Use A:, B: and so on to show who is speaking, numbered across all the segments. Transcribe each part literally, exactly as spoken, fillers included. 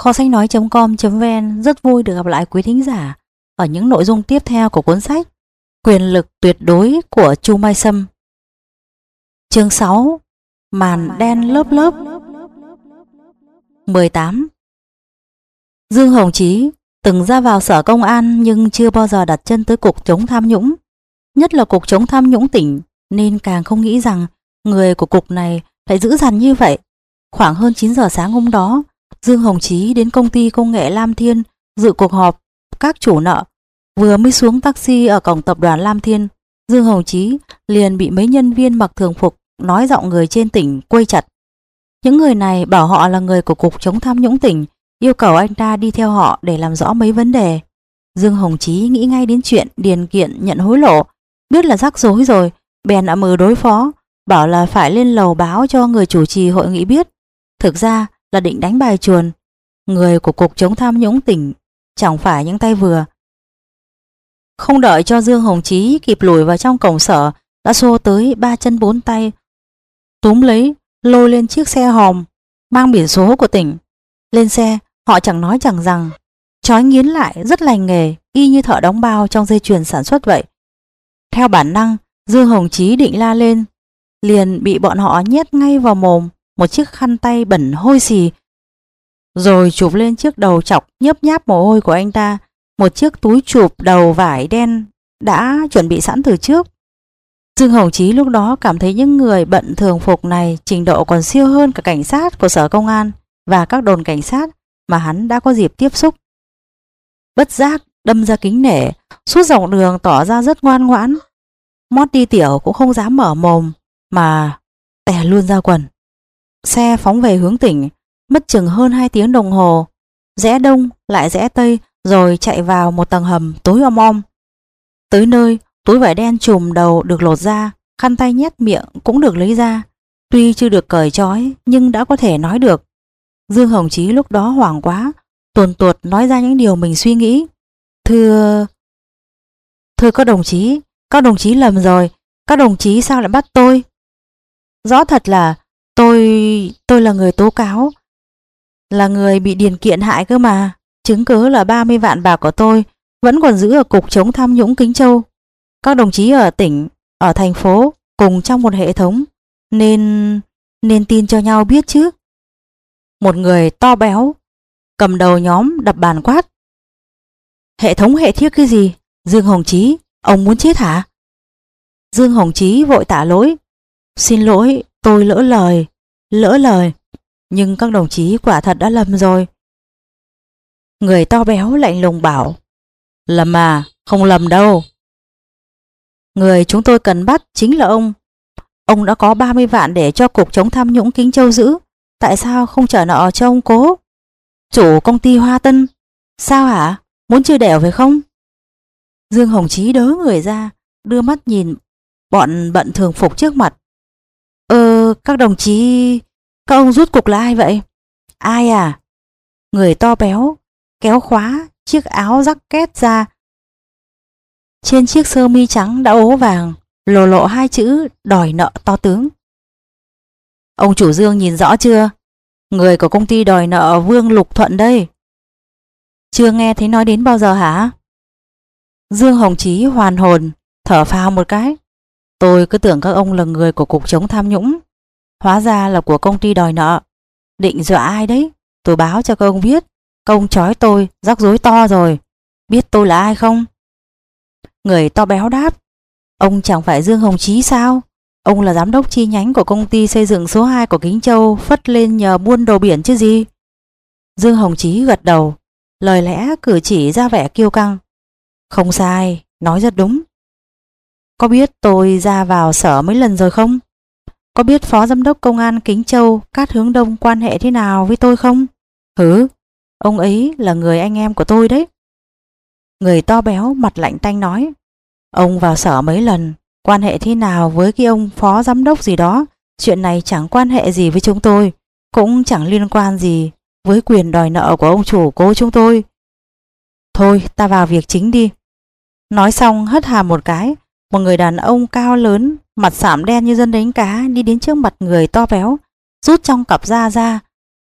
A: Kho sách nói chấm com chấm vn rất vui được gặp lại quý thính giả ở những nội dung tiếp theo của cuốn sách Quyền lực tuyệt đối của Chu Mai Sâm. Chương sáu. Màn đen lớp lớp. mười tám. Dương Hồng Chí từng ra vào sở công an nhưng chưa bao giờ đặt chân tới cục chống tham nhũng, nhất là cục chống tham nhũng tỉnh, nên càng không nghĩ rằng người của cục này lại dữ dằn như vậy. Khoảng hơn chín giờ sáng hôm đó, Dương Hồng Chí đến công ty công nghệ Lam Thiên dự cuộc họp các chủ nợ. Vừa mới xuống taxi ở cổng tập đoàn Lam Thiên, Dương Hồng Chí liền bị mấy nhân viên mặc thường phục nói giọng người trên tỉnh quây chặt. Những người này bảo họ là người của cục chống tham nhũng tỉnh, yêu cầu anh ta đi theo họ để làm rõ mấy vấn đề. Dương Hồng Chí nghĩ ngay đến chuyện điền kiện nhận hối lộ, biết là rắc rối rồi, bèn ậm ừ đối phó, bảo là phải lên lầu báo cho người chủ trì hội nghị biết. Thực ra là định đánh bài chuồn. Người của cục chống tham nhũng tỉnh chẳng phải những tay vừa. Không đợi cho Dương Hồng Chí kịp lùi vào trong cổng sở, đã xô tới ba chân bốn tay, túm lấy, lôi lên chiếc xe hòm mang biển số của tỉnh. Lên xe, họ chẳng nói chẳng rằng, trói nghiến lại rất lành nghề, y như thợ đóng bao trong dây chuyền sản xuất vậy. Theo bản năng, Dương Hồng Chí định la lên, liền bị bọn họ nhét ngay vào mồm một chiếc khăn tay bẩn hôi xì, rồi chụp lên chiếc đầu chọc nhớp nháp mồ hôi của anh ta, một chiếc túi chụp đầu vải đen đã chuẩn bị sẵn từ trước. Dương Hồng Chí lúc đó cảm thấy những người bận thường phục này trình độ còn siêu hơn cả cảnh sát của sở công an và các đồn cảnh sát mà hắn đã có dịp tiếp xúc. Bất giác đâm ra kính nể, suốt dọc đường tỏ ra rất ngoan ngoãn. Mót đi tiểu cũng không dám mở mồm mà tè luôn ra quần. Xe phóng về hướng tỉnh, mất chừng hơn hai tiếng đồng hồ, rẽ đông lại rẽ tây rồi chạy vào một tầng hầm tối om om. Tới nơi, túi vải đen trùm đầu được lột ra, khăn tay nhét miệng cũng được lấy ra. Tuy chưa được cởi trói nhưng đã có thể nói được. Dương Hồng Chí lúc đó hoảng quá, tuồn tuột nói ra những điều mình suy nghĩ. Thưa... Thưa các đồng chí, các đồng chí lầm rồi, các đồng chí sao lại bắt tôi? Rõ thật là tôi... tôi là người tố cáo, là người bị điền kiện hại cơ mà. Chứng cứ là ba mươi vạn bạc của tôi vẫn còn giữ ở cục chống tham nhũng Kính Châu. Các đồng chí ở tỉnh, ở thành phố cùng trong một hệ thống, nên nên tin cho nhau biết chứ. Một người to béo cầm đầu nhóm đập bàn quát. Hệ thống hệ thiết cái gì? Dương Hồng Chí, ông muốn chết hả? Dương Hồng Chí vội tả lỗi. Xin lỗi, tôi lỡ lời, lỡ lời. Nhưng các đồng chí quả thật đã lầm rồi. Người to béo lạnh lùng bảo. Lầm à, không lầm đâu. Người chúng tôi cần bắt chính là ông. Ông đã có ba mươi vạn để cho cục chống tham nhũng Kính Châu giữ. Tại sao không trả nợ cho ông Cố, chủ công ty Hoa Tân? Sao hả? Muốn chơi đẻo phải không? Dương Hồng Chí đớ người ra, đưa mắt nhìn bọn bận thường phục trước mặt. Ờ, các đồng chí, các ông rút cục là ai vậy? Ai à? Người to béo kéo khóa chiếc áo jacket ra. Trên chiếc sơ mi trắng đã ố vàng lộ lộ hai chữ đòi nợ to tướng. Ông chủ Dương nhìn rõ chưa? Người của công ty đòi nợ Vương Lục Thuận đây. Chưa nghe thấy nói đến bao giờ hả? Dương Hồng Chí hoàn hồn, thở phào một cái. Tôi cứ tưởng các ông là người của cục chống tham nhũng, hóa ra là của công ty đòi nợ. Định dọa ai đấy? Tôi báo cho các ông biết, các ông trói tôi rắc rối to rồi. Biết tôi là ai không? Người to béo đáp. Ông chẳng phải Dương Hồng Chí sao? Ông là giám đốc chi nhánh của công ty xây dựng số hai của Kính Châu, phất lên nhờ buôn đồ biển chứ gì? Dương Hồng Chí gật đầu, lời lẽ cử chỉ ra vẻ kiêu căng. Không sai, nói rất đúng. Có biết tôi ra vào sở mấy lần rồi không? Có biết phó giám đốc công an Kính Châu Cát Hướng Đông quan hệ thế nào với tôi không? Hử, ông ấy là người anh em của tôi đấy. Người to béo mặt lạnh tanh nói. Ông vào sở mấy lần, quan hệ thế nào với cái ông phó giám đốc gì đó? Chuyện này chẳng quan hệ gì với chúng tôi, cũng chẳng liên quan gì với quyền đòi nợ của ông chủ Cố chúng tôi. Thôi, ta vào việc chính đi. Nói xong hất hàm một cái, một người đàn ông cao lớn, mặt sạm đen như dân đánh cá đi đến trước mặt người to béo, rút trong cặp da ra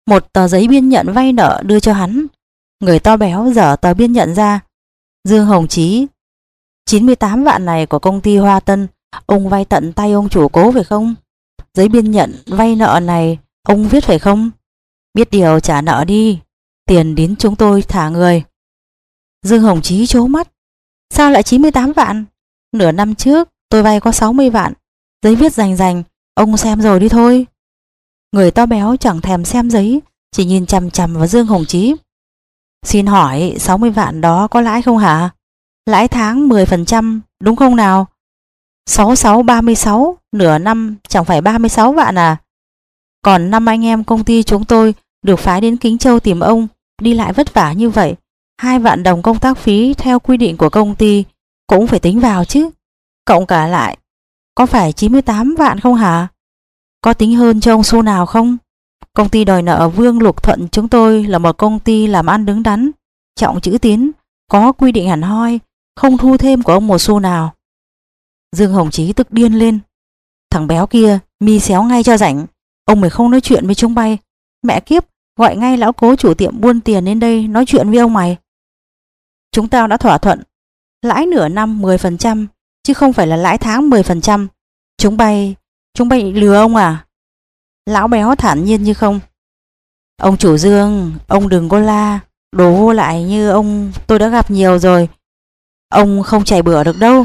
A: một tờ giấy biên nhận vay nợ đưa cho hắn. Người to béo dở tờ biên nhận ra. Dương Hồng Chí, chín mươi tám vạn này của công ty Hoa Tân, ông vay tận tay ông chủ Cố phải không? Giấy biên nhận vay nợ này ông viết phải không? Biết điều trả nợ đi, tiền đến chúng tôi thả người. Dương Hồng Chí trố mắt. Sao lại chín mươi tám vạn? Nửa năm trước tôi vay có sáu mươi vạn. Giấy viết rành rành, ông xem rồi đi thôi. Người to béo chẳng thèm xem giấy, chỉ nhìn chằm chằm vào Dương Hồng Chí. Xin hỏi sáu mươi vạn đó có lãi không hả? Lãi tháng mười phần trăm đúng không nào? Sáu sáu ba mươi sáu, nửa năm chẳng phải ba mươi sáu vạn à? Còn năm anh em công ty chúng tôi được phái đến Kính Châu tìm ông, đi lại vất vả như vậy, hai vạn đồng công tác phí theo quy định của công ty cũng phải tính vào chứ. Cộng cả lại có phải chín mươi tám vạn không hả? Có tính hơn cho ông xu nào không? Công ty đòi nợ Vương Lục Thuận chúng tôi là một công ty làm ăn đứng đắn, trọng chữ tín, có quy định hẳn hoi, không thu thêm của ông một xu nào. Dương Hồng Chí tức điên lên. Thằng béo kia mi xéo ngay cho rảnh, ông mày không nói chuyện với chúng bay. Mẹ kiếp, gọi ngay lão Cố chủ tiệm buôn tiền đến đây nói chuyện với ông mày. Chúng tao đã thỏa thuận lãi nửa năm mười phần trăm chứ không phải là lãi tháng mười phần trăm. Chúng bay, chúng bay lừa ông à? Lão béo thản nhiên như không. Ông chủ Dương, ông đừng có la, đồ vô lại như ông tôi đã gặp nhiều rồi. Ông không chạy bữa được đâu.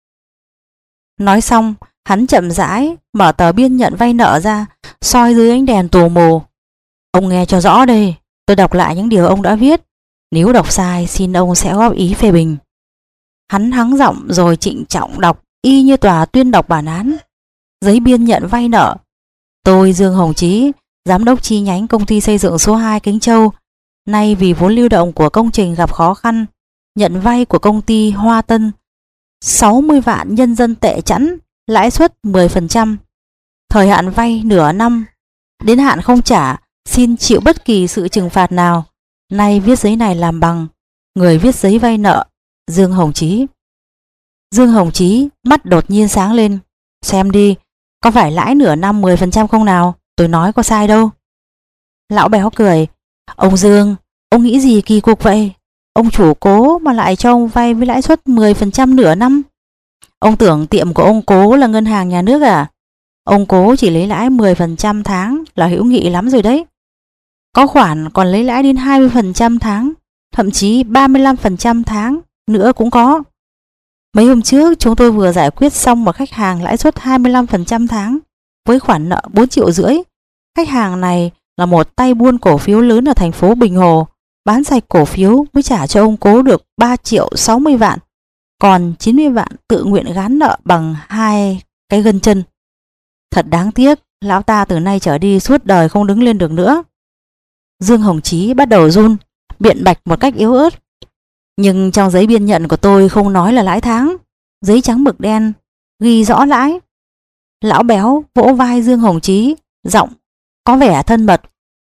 A: Nói xong, hắn chậm rãi mở tờ biên nhận vay nợ ra, soi dưới ánh đèn tù mù. Ông nghe cho rõ đây, tôi đọc lại những điều ông đã viết. Nếu đọc sai xin ông sẽ góp ý phê bình. Hắn hắng giọng rồi trịnh trọng đọc y như tòa tuyên đọc bản án. Giấy biên nhận vay nợ. Tôi Dương Hồng Chí, giám đốc chi nhánh công ty xây dựng số hai Kính Châu, nay vì vốn lưu động của công trình gặp khó khăn, nhận vay của công ty Hoa Tân sáu mươi vạn nhân dân tệ chẵn, lãi suất mười phần trăm. Thời hạn vay nửa năm, đến hạn không trả, xin chịu bất kỳ sự trừng phạt nào. Nay viết giấy này làm bằng. Người viết giấy vay nợ, Dương Hồng Chí. Dương Hồng Chí mắt đột nhiên sáng lên. Xem đi, có phải lãi nửa năm mười phần trăm không nào? Tôi nói có sai đâu. Lão béo cười. Ông Dương, ông nghĩ gì kỳ cục vậy? Ông chủ Cố mà lại cho ông vay với lãi suất mười phần trăm nửa năm. Ông tưởng tiệm của ông Cố là ngân hàng nhà nước à? Ông Cố chỉ lấy lãi mười phần trăm tháng là hữu nghị lắm rồi đấy. Có khoản còn lấy lãi đến hai mươi phần trăm tháng, thậm chí ba mươi lăm phần trăm tháng nữa cũng có. Mấy hôm trước chúng tôi vừa giải quyết xong một khách hàng lãi suất hai mươi lăm phần trăm tháng với khoản nợ bốn triệu rưỡi. Khách hàng này là một tay buôn cổ phiếu lớn ở thành phố Bình Hồ, bán sạch cổ phiếu mới trả cho ông Cố được ba triệu sáu mươi vạn, còn chín mươi vạn tự nguyện gán nợ bằng hai cái gân chân. Thật đáng tiếc, lão ta từ nay trở đi suốt đời không đứng lên được nữa. Dương Hồng Chí bắt đầu run, biện bạch một cách yếu ớt. Nhưng trong giấy biên nhận của tôi không nói là lãi tháng, giấy trắng mực đen ghi rõ lãi. Lão béo vỗ vai Dương Hồng Chí, giọng có vẻ thân mật.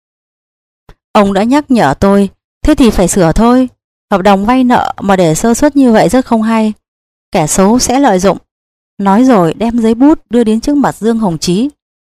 A: Ông đã nhắc nhở tôi, thế thì phải sửa thôi. Hợp đồng vay nợ mà để sơ suất như vậy rất không hay. Kẻ xấu sẽ lợi dụng. Nói rồi đem giấy bút đưa đến trước mặt Dương Hồng Chí.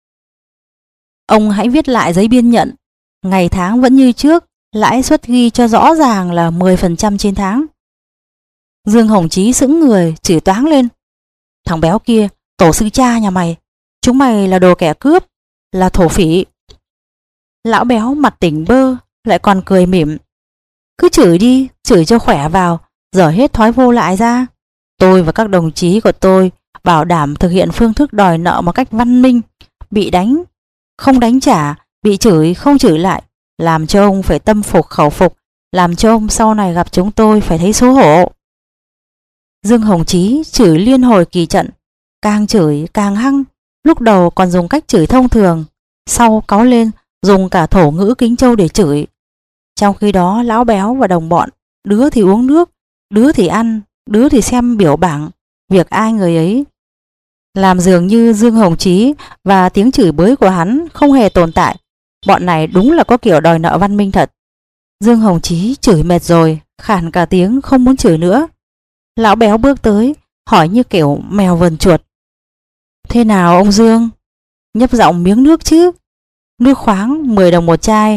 A: Ông hãy viết lại giấy biên nhận, ngày tháng vẫn như trước, lãi suất ghi cho rõ ràng là mười phần trăm trên tháng. Dương Hồng Chí sững người, chửi toáng lên. Thằng béo kia, tổ sư cha nhà mày, chúng mày là đồ kẻ cướp, là thổ phỉ. Lão béo mặt tỉnh bơ, lại còn cười mỉm. Cứ chửi đi, chửi cho khỏe vào, dở hết thói vô lại ra. Tôi và các đồng chí của tôi bảo đảm thực hiện phương thức đòi nợ một cách văn minh. Bị đánh, không đánh trả, bị chửi, không chửi lại, làm cho ông phải tâm phục khẩu phục, làm cho ông sau này gặp chúng tôi phải thấy xấu hổ. Dương Hồng Chí chửi liên hồi kỳ trận, càng chửi càng hăng. Lúc đầu còn dùng cách chửi thông thường, sau cáu lên dùng cả thổ ngữ Kính Châu để chửi. Trong khi đó lão béo và đồng bọn, đứa thì uống nước, đứa thì ăn, đứa thì xem biểu bảng, việc ai người ấy. Làm dường như Dương Hồng Chí và tiếng chửi bới của hắn không hề tồn tại. Bọn này đúng là có kiểu đòi nợ văn minh thật. Dương Hồng Chí chửi mệt rồi, khản cả tiếng không muốn chửi nữa. Lão béo bước tới, hỏi như kiểu mèo vờn chuột. Thế nào ông Dương? Nhấp giọng miếng nước chứ? Nước khoáng mười đồng một chai,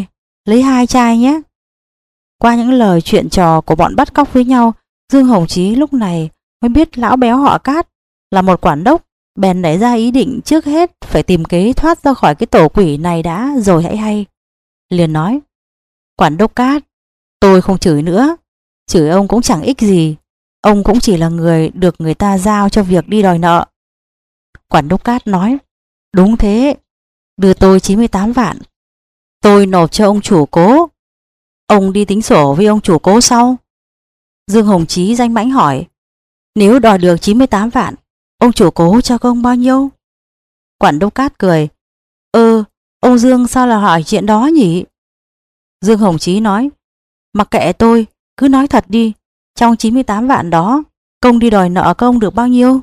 A: lấy hai chai nhé. Qua những lời chuyện trò của bọn bắt cóc với nhau, Dương Hồng Chí lúc này mới biết lão béo họ Cát là một quản đốc, bèn nảy ra ý định trước hết phải tìm kế thoát ra khỏi cái tổ quỷ này đã rồi hãy hay. Liền nói: Quản đốc Cát, tôi không chửi nữa, chửi ông cũng chẳng ích gì, ông cũng chỉ là người được người ta giao cho việc đi đòi nợ. Quản đốc Cát nói: Đúng thế, đưa tôi chín mươi tám vạn, tôi nộp cho ông chủ Cố, ông đi tính sổ với ông chủ Cố sau. Dương Hồng Chí danh mãnh hỏi: Nếu đòi được chín mươi tám vạn, ông chủ Cố cho công bao nhiêu? Quản đốc Cát cười: Ơ, ông Dương sao là hỏi chuyện đó nhỉ? Dương Hồng Chí nói: Mặc kệ tôi, cứ nói thật đi, trong chín mươi tám vạn đó, công đi đòi nợ công được bao nhiêu?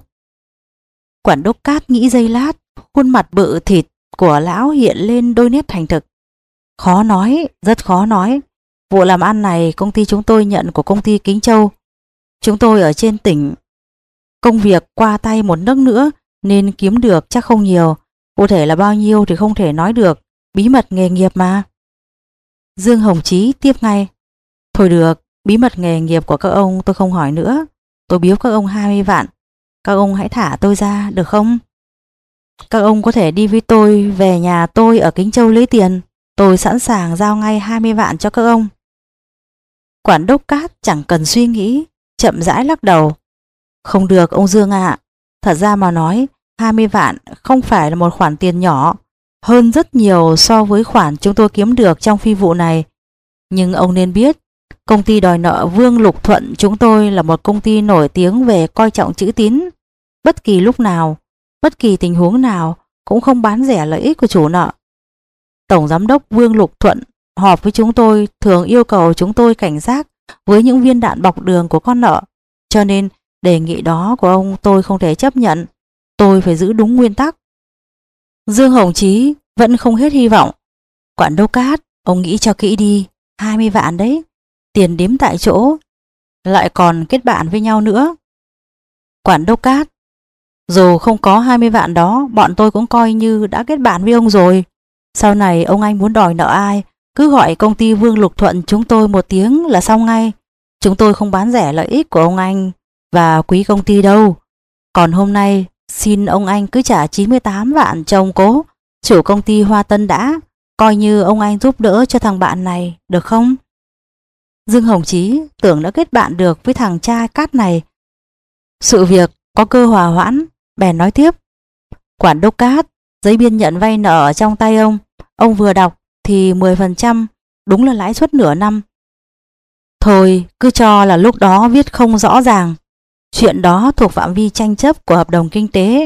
A: Quản đốc Cát nghĩ giây lát, khuôn mặt bự thịt của lão hiện lên đôi nét thành thực. Khó nói, rất khó nói. Vụ làm ăn này công ty chúng tôi nhận của công ty Kính Châu. Chúng tôi ở trên tỉnh, công việc qua tay một nấc nữa nên kiếm được chắc không nhiều. Cụ thể là bao nhiêu thì không thể nói được, bí mật nghề nghiệp mà. Dương Hồng Chí tiếp ngay: Thôi được, bí mật nghề nghiệp của các ông tôi không hỏi nữa. Tôi biếu các ông hai mươi vạn. Các ông hãy thả tôi ra được không? Các ông có thể đi với tôi về nhà tôi ở Kính Châu lấy tiền. Tôi sẵn sàng giao ngay hai mươi vạn cho các ông. Quản đốc Cát chẳng cần suy nghĩ, chậm rãi lắc đầu: Không được ông Dương ạ. Thật ra mà nói, hai mươi vạn không phải là một khoản tiền nhỏ, hơn rất nhiều so với khoản chúng tôi kiếm được trong phi vụ này. Nhưng ông nên biết, công ty đòi nợ Vương Lục Thuận chúng tôi là một công ty nổi tiếng về coi trọng chữ tín. Bất kỳ lúc nào, bất kỳ tình huống nào cũng không bán rẻ lợi ích của chủ nợ. Tổng giám đốc Vương Lục Thuận họp với chúng tôi thường yêu cầu chúng tôi cảnh giác với những viên đạn bọc đường của con nợ. Cho nên đề nghị đó của ông tôi không thể chấp nhận. Tôi phải giữ đúng nguyên tắc. Dương Hồng Chí vẫn không hết hy vọng. Quản đốc Cát, ông nghĩ cho kỹ đi, hai mươi vạn đấy, tiền đếm tại chỗ, lại còn kết bạn với nhau nữa. Quản đốc Cát: Dù không có hai mươi vạn đó, bọn tôi cũng coi như đã kết bạn với ông rồi. Sau này ông anh muốn đòi nợ ai, cứ gọi công ty Vương Lục Thuận chúng tôi một tiếng là xong ngay. Chúng tôi không bán rẻ lợi ích của ông anh và quý công ty đâu. Còn hôm nay xin ông anh cứ trả chín mươi tám vạn cho ông Cố, chủ công ty Hoa Tân đã, coi như ông anh giúp đỡ cho thằng bạn này, được không? Dương Hồng Chí tưởng đã kết bạn được với thằng cha Cát này, sự việc có cơ hòa hoãn, bèn nói tiếp: Quản đốc Cát, giấy biên nhận vay nợ ở trong tay ông, ông vừa đọc thì mười phần trăm, đúng là lãi suất nửa năm. Thôi, cứ cho là lúc đó viết không rõ ràng. Chuyện đó thuộc phạm vi tranh chấp của hợp đồng kinh tế.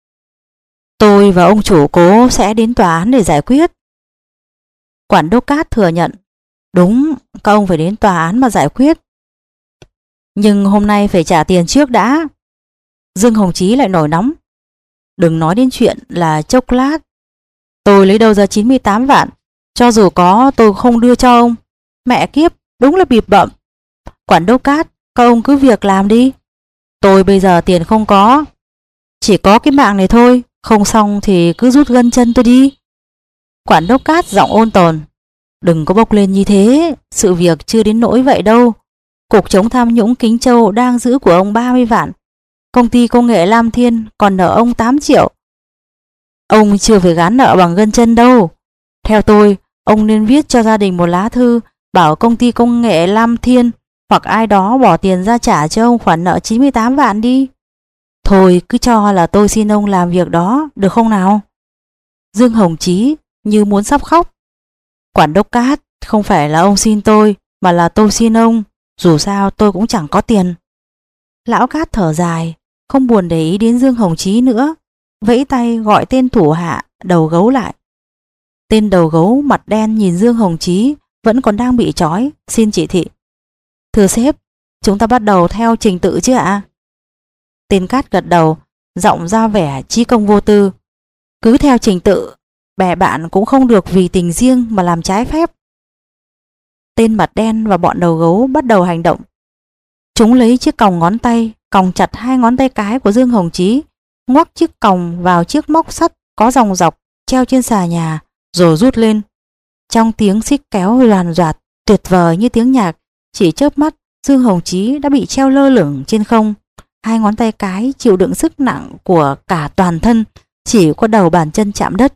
A: Tôi và ông chủ Cố sẽ đến tòa án để giải quyết. Quản đốc Cát thừa nhận: Đúng, các ông phải đến tòa án mà giải quyết. Nhưng hôm nay phải trả tiền trước đã. Dương Hồng Chí lại nổi nóng: Đừng nói đến chuyện là chốc lát. Tôi lấy đâu ra chín mươi tám vạn, cho dù có tôi không đưa cho ông. Mẹ kiếp, đúng là bịp bợm. Quản đốc Cát, các ông cứ việc làm đi. Tôi bây giờ tiền không có, chỉ có cái mạng này thôi, không xong thì cứ rút gân chân tôi đi. Quản đốc Cát giọng ôn tồn: Đừng có bốc lên như thế, sự việc chưa đến nỗi vậy đâu. Cục chống tham nhũng Kính Châu đang giữ của ông ba mươi vạn. Công ty công nghệ Lam Thiên còn nợ ông tám triệu. Ông chưa phải gán nợ bằng gân chân đâu. Theo tôi, ông nên viết cho gia đình một lá thư bảo công ty công nghệ Lam Thiên hoặc ai đó bỏ tiền ra trả cho ông khoản nợ chín mươi tám vạn đi. Thôi cứ cho là tôi xin ông làm việc đó, được không nào? Dương Hồng Chí như muốn sắp khóc. Quản đốc Cát, không phải là ông xin tôi, mà là tôi xin ông. Dù sao tôi cũng chẳng có tiền. Lão Cát thở dài, không buồn để ý đến Dương Hồng Chí nữa, vẫy tay gọi tên thủ hạ đầu gấu lại. Tên đầu gấu mặt đen nhìn Dương Hồng Chí vẫn còn đang bị trói, xin chỉ thị: Thưa sếp, chúng ta bắt đầu theo trình tự chứ ạ? Tên Cát gật đầu, giọng ra vẻ chí công vô tư: Cứ theo trình tự, bè bạn cũng không được vì tình riêng mà làm trái phép. Tên mặt đen và bọn đầu gấu bắt đầu hành động. Chúng lấy chiếc còng ngón tay còng chặt hai ngón tay cái của Dương Hồng Chí, ngoắc chiếc còng vào chiếc móc sắt có dòng dọc treo trên xà nhà, rồi rút lên. Trong tiếng xích kéo loàn loạt tuyệt vời như tiếng nhạc, chỉ chớp mắt Dương Hồng Chí đã bị treo lơ lửng trên không. Hai ngón tay cái chịu đựng sức nặng của cả toàn thân, chỉ có đầu bàn chân chạm đất.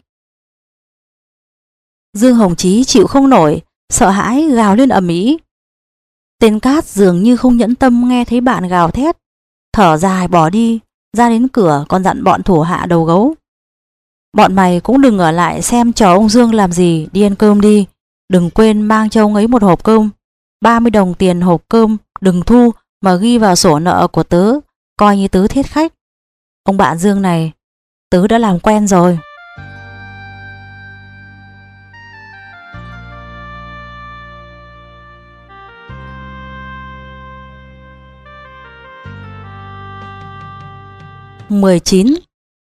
A: Dương Hồng Chí chịu không nổi, sợ hãi gào lên ầm ĩ. Tên cát dường như không nhẫn tâm nghe thấy bạn gào thét, thở dài bỏ đi, ra đến cửa còn dặn bọn thủ hạ đầu gấu: bọn mày cũng đừng ở lại xem trò ông Dương làm gì, đi ăn cơm đi. Đừng quên mang cho ông ấy một hộp cơm, ba mươi đồng tiền hộp cơm, đừng thu mà ghi vào sổ nợ của tớ, coi như tớ thiết khách. Ông bạn Dương này tớ đã làm quen rồi. mười chín.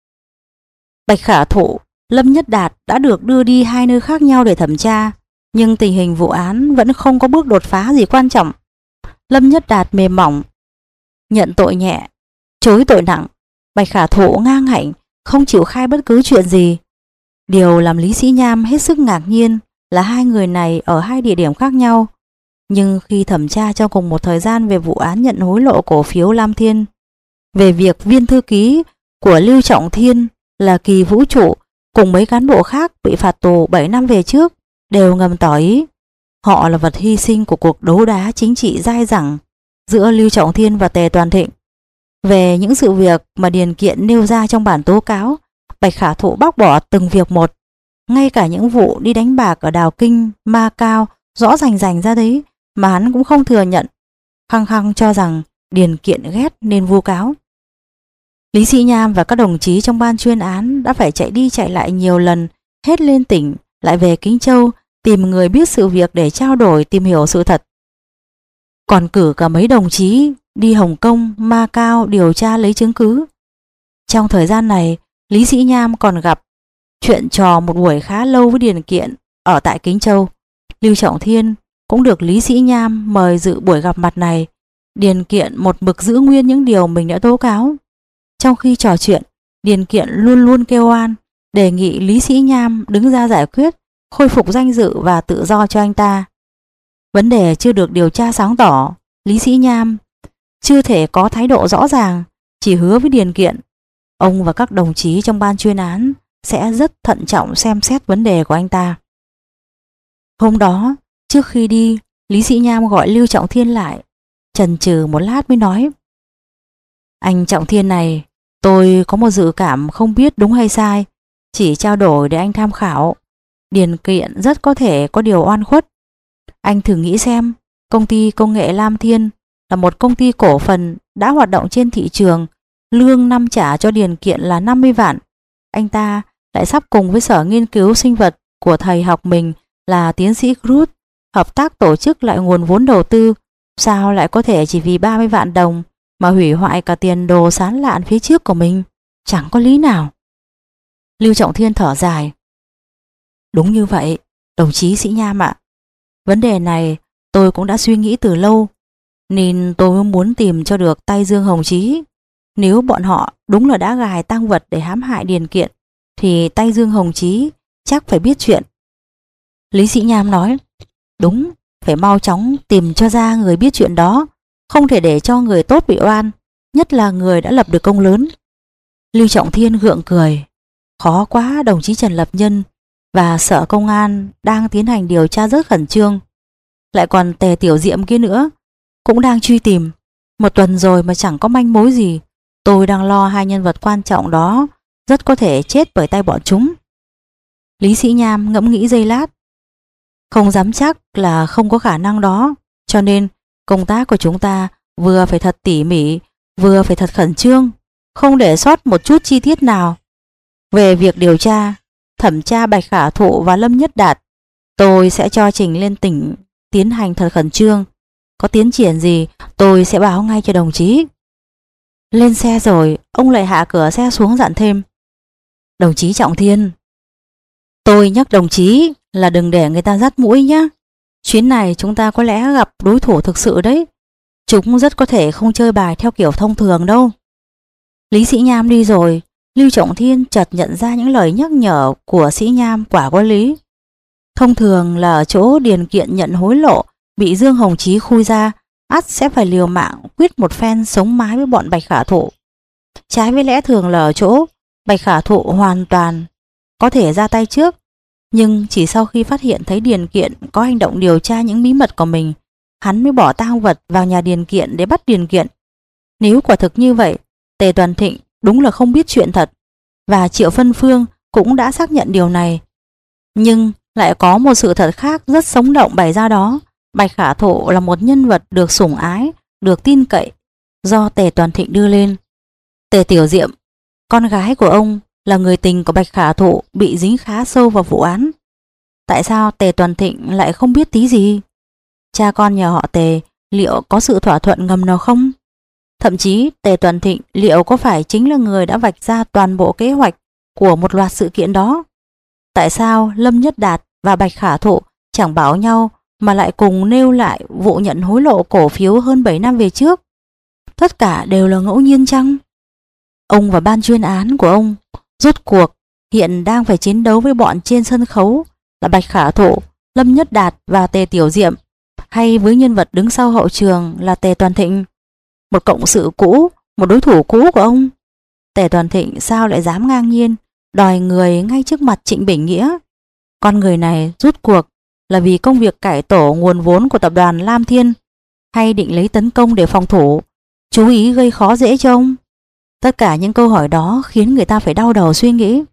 A: Bạch Khả Thụ, Lâm Nhất Đạt đã được đưa đi hai nơi khác nhau để thẩm tra, nhưng tình hình vụ án vẫn không có bước đột phá gì quan trọng. Lâm Nhất Đạt mềm mỏng, nhận tội nhẹ, chối tội nặng. Bạch Khả Thụ ngang ngạnh, không chịu khai bất cứ chuyện gì. Điều làm Lý Sĩ Nham hết sức ngạc nhiên là hai người này ở hai địa điểm khác nhau, nhưng khi thẩm tra trong cùng một thời gian về vụ án nhận hối lộ cổ phiếu Lam Thiên, về việc viên thư ký của Lưu Trọng Thiên là Kỳ Vũ Trụ cùng mấy cán bộ khác bị phạt tù bảy năm về trước, đều ngầm tỏ ý họ là vật hy sinh của cuộc đấu đá chính trị dai dẳng giữa Lưu Trọng Thiên và Tề Toàn Thịnh. Về những sự việc mà Điền Kiện nêu ra trong bản tố cáo, Bạch Khả Thụ bác bỏ từng việc một, ngay cả những vụ đi đánh bạc ở Đào Kinh, Ma Cao rõ rành rành ra đấy mà hắn cũng không thừa nhận, khăng khăng cho rằng Điền Kiện ghét nên vu cáo. Lý Sĩ Nham và các đồng chí trong ban chuyên án đã phải chạy đi chạy lại nhiều lần, hết lên tỉnh lại về Kính Châu tìm người biết sự việc để trao đổi tìm hiểu sự thật. Còn cử cả mấy đồng chí đi Hồng Kông, Ma Cao điều tra lấy chứng cứ. Trong thời gian này, Lý Sĩ Nham còn gặp chuyện trò một buổi khá lâu với Điền Kiện ở tại Kính Châu. Lưu Trọng Thiên cũng được Lý Sĩ Nham mời dự buổi gặp mặt này. Điền Kiện một mực giữ nguyên những điều mình đã tố cáo. Trong khi trò chuyện, Điền Kiện luôn luôn kêu oan, đề nghị Lý Sĩ Nham đứng ra giải quyết, khôi phục danh dự và tự do cho anh ta. Vấn đề chưa được điều tra sáng tỏ, Lý Sĩ Nham chưa thể có thái độ rõ ràng, chỉ hứa với Điền Kiện ông và các đồng chí trong ban chuyên án sẽ rất thận trọng xem xét vấn đề của anh ta. Hôm đó, trước khi đi, Lý Sĩ Nham gọi Lưu Trọng Thiên lại, chần chừ một lát mới nói: anh Trọng Thiên này, tôi có một dự cảm không biết đúng hay sai, chỉ trao đổi để anh tham khảo. Điền Kiện rất có thể có điều oan khuất. Anh thử nghĩ xem, công ty công nghệ Lam Thiên là một công ty cổ phần đã hoạt động trên thị trường, lương năm trả cho Điền Kiện là năm mươi vạn. Anh ta lại sắp cùng với sở nghiên cứu sinh vật của thầy học mình là tiến sĩ Cruz hợp tác tổ chức lại nguồn vốn đầu tư. Sao lại có thể chỉ vì ba mươi vạn đồng mà hủy hoại cả tiền đồ sán lạn phía trước của mình? Chẳng có lý nào. Lưu Trọng Thiên thở dài: đúng như vậy, đồng chí Sĩ Nham ạ. Vấn đề này tôi cũng đã suy nghĩ từ lâu, nên tôi muốn tìm cho được tay Dương Hồng Chí. Nếu bọn họ đúng là đã gài tang vật để hãm hại Điền Kiện, thì tay Dương Hồng Chí chắc phải biết chuyện. Lý Sĩ Nham nói: đúng, phải mau chóng tìm cho ra người biết chuyện đó, không thể để cho người tốt bị oan, nhất là người đã lập được công lớn. Lưu Trọng Thiên gượng cười: khó quá đồng chí Trần Lập Nhân và sở công an đang tiến hành điều tra rất khẩn trương. Lại còn Tề Tiểu Diệm kia nữa, cũng đang truy tìm. Một tuần rồi mà chẳng có manh mối gì. Tôi đang lo hai nhân vật quan trọng đó rất có thể chết bởi tay bọn chúng. Lý Sĩ Nham ngẫm nghĩ giây lát: không dám chắc là không có khả năng đó, cho nên công tác của chúng ta vừa phải thật tỉ mỉ, vừa phải thật khẩn trương, không để sót một chút chi tiết nào. Về việc điều tra, thẩm tra Bạch Khả Thụ và Lâm Nhất Đạt, tôi sẽ cho trình lên tỉnh tiến hành thật khẩn trương. Có tiến triển gì tôi sẽ báo ngay cho đồng chí. Lên xe rồi, ông lại hạ cửa xe xuống dặn thêm: đồng chí Trọng Thiên, tôi nhắc đồng chí là đừng để người ta dắt mũi nhé. Chuyến này chúng ta có lẽ gặp đối thủ thực sự đấy. Chúng rất có thể không chơi bài theo kiểu thông thường đâu. Lý Sĩ Nham đi rồi, Lưu Trọng Thiên chợt nhận ra những lời nhắc nhở của Sĩ Nham quả có lý. Thông thường là ở chỗ điền kiện nhận hối lộ bị Dương Hồng Chí khui ra, ắt sẽ phải liều mạng quyết một phen sống mái với bọn Bạch Khả Thụ. Trái với lẽ thường là ở chỗ Bạch Khả Thụ hoàn toàn có thể ra tay trước, nhưng chỉ sau khi phát hiện thấy điền kiện có hành động điều tra những bí mật của mình, hắn mới bỏ tang vật vào nhà điền kiện để bắt điền kiện. Nếu quả thực như vậy, Tề Toàn Thịnh đúng là không biết chuyện thật, và Triệu Phân Phương cũng đã xác nhận điều này. Nhưng lại có một sự thật khác rất sống động bày ra đó. Bạch Khả Thụ là một nhân vật được sủng ái, được tin cậy, do Tề Toàn Thịnh đưa lên. Tề Tiểu Diệm, con gái của ông, là người tình của Bạch Khả Thụ, bị dính khá sâu vào vụ án. Tại sao Tề Toàn Thịnh lại không biết tí gì? Cha con nhà họ Tề liệu có sự thỏa thuận ngầm nào không? Thậm chí Tề Toàn Thịnh liệu có phải chính là người đã vạch ra toàn bộ kế hoạch của một loạt sự kiện đó? Tại sao Lâm Nhất Đạt và Bạch Khả Thụ chẳng bảo nhau mà lại cùng nêu lại vụ nhận hối lộ cổ phiếu hơn bảy năm về trước? Tất cả đều là ngẫu nhiên chăng? Ông và ban chuyên án của ông rốt cuộc hiện đang phải chiến đấu với bọn trên sân khấu là Bạch Khả Thụ, Lâm Nhất Đạt và Tề Tiểu Diệm, hay với nhân vật đứng sau hậu trường là Tề Toàn Thịnh, một cộng sự cũ, một đối thủ cũ của ông? Tề Toàn Thịnh sao lại dám ngang nhiên đòi người ngay trước mặt Trịnh Bình Nghĩa? Con người này rút cuộc là vì công việc cải tổ nguồn vốn của tập đoàn Lam Thiên, hay định lấy tấn công để phòng thủ, chú ý gây khó dễ cho ông? Tất cả những câu hỏi đó khiến người ta phải đau đầu suy nghĩ.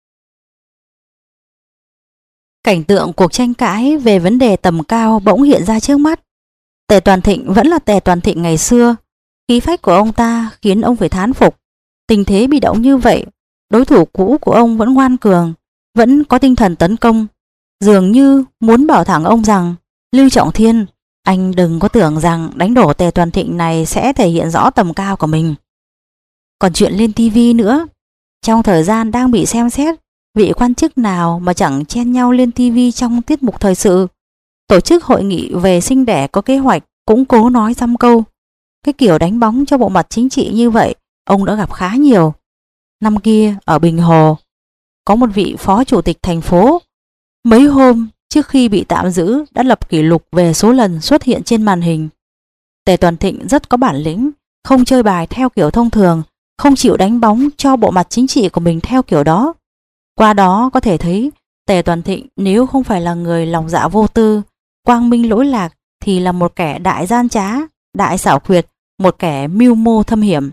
A: Cảnh tượng cuộc tranh cãi về vấn đề tầm cao bỗng hiện ra trước mắt. Tề Toàn Thịnh vẫn là Tề Toàn Thịnh ngày xưa. Khí phách của ông ta khiến ông phải thán phục. Tình thế bị động như vậy, đối thủ cũ của ông vẫn ngoan cường, vẫn có tinh thần tấn công, dường như muốn bảo thẳng ông rằng: Lưu Trọng Thiên, anh đừng có tưởng rằng đánh đổ Tề Toàn Thịnh này sẽ thể hiện rõ tầm cao của mình. Còn chuyện lên tivi nữa, trong thời gian đang bị xem xét, vị quan chức nào mà chẳng chen nhau lên tivi trong tiết mục thời sự. Tổ chức hội nghị về sinh đẻ có kế hoạch cũng cố nói dăm câu. Cái kiểu đánh bóng cho bộ mặt chính trị như vậy ông đã gặp khá nhiều. Năm kia ở Bình Hồ, có một vị phó chủ tịch thành phố mấy hôm trước khi bị tạm giữ đã lập kỷ lục về số lần xuất hiện trên màn hình. Tề Toàn Thịnh rất có bản lĩnh, không chơi bài theo kiểu thông thường, không chịu đánh bóng cho bộ mặt chính trị của mình theo kiểu đó. Qua đó có thể thấy Tề Toàn Thịnh nếu không phải là người lòng dạ vô tư, quang minh lỗi lạc, thì là một kẻ đại gian trá, đại xảo quyệt, một kẻ mưu mô thâm hiểm.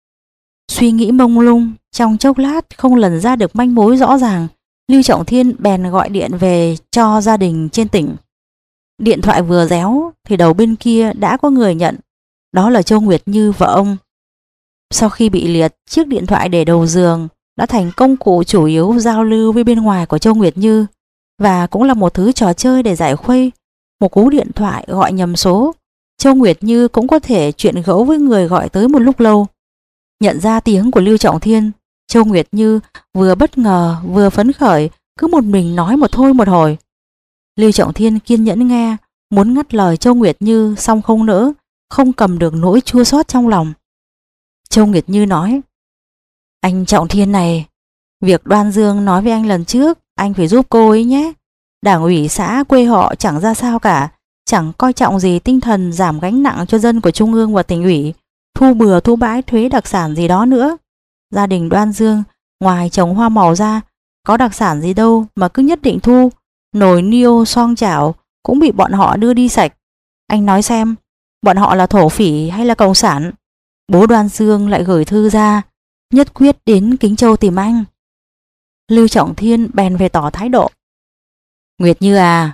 A: Suy nghĩ mông lung, trong chốc lát không lần ra được manh mối rõ ràng, Lưu Trọng Thiên bèn gọi điện về cho gia đình trên tỉnh. Điện thoại vừa réo thì đầu bên kia đã có người nhận, đó là Châu Nguyệt Như, vợ ông. Sau khi bị liệt, chiếc điện thoại để đầu giường đã thành công cụ chủ yếu giao lưu với bên ngoài của Châu Nguyệt Như, và cũng là một thứ trò chơi để giải khuây. Một cú điện thoại gọi nhầm số, Châu Nguyệt Như cũng có thể chuyện gẫu với người gọi tới một lúc lâu. Nhận ra tiếng của Lưu Trọng Thiên, Châu Nguyệt Như vừa bất ngờ vừa phấn khởi, cứ một mình nói một thôi một hồi. Lưu Trọng Thiên kiên nhẫn nghe, muốn ngắt lời Châu Nguyệt Như xong không nỡ, không cầm được nỗi chua xót trong lòng. Châu Nguyệt Như nói: Anh Trọng Thiên này, việc Đoan Dương nói với anh lần trước, anh phải giúp cô ấy nhé. Đảng ủy xã quê họ chẳng ra sao cả, chẳng coi trọng gì tinh thần giảm gánh nặng cho dân của Trung ương và tỉnh ủy, thu bừa thu bãi thuế đặc sản gì đó nữa. Gia đình Đoan Dương ngoài trồng hoa màu ra, có đặc sản gì đâu mà cứ nhất định thu. Nồi niêu xoong chảo cũng bị bọn họ đưa đi sạch. Anh nói xem, bọn họ là thổ phỉ hay là cộng sản? Bố Đoan Dương lại gửi thư ra, nhất quyết đến Kính Châu tìm anh. Lưu Trọng Thiên bèn về tỏ thái độ: Nguyệt Như à,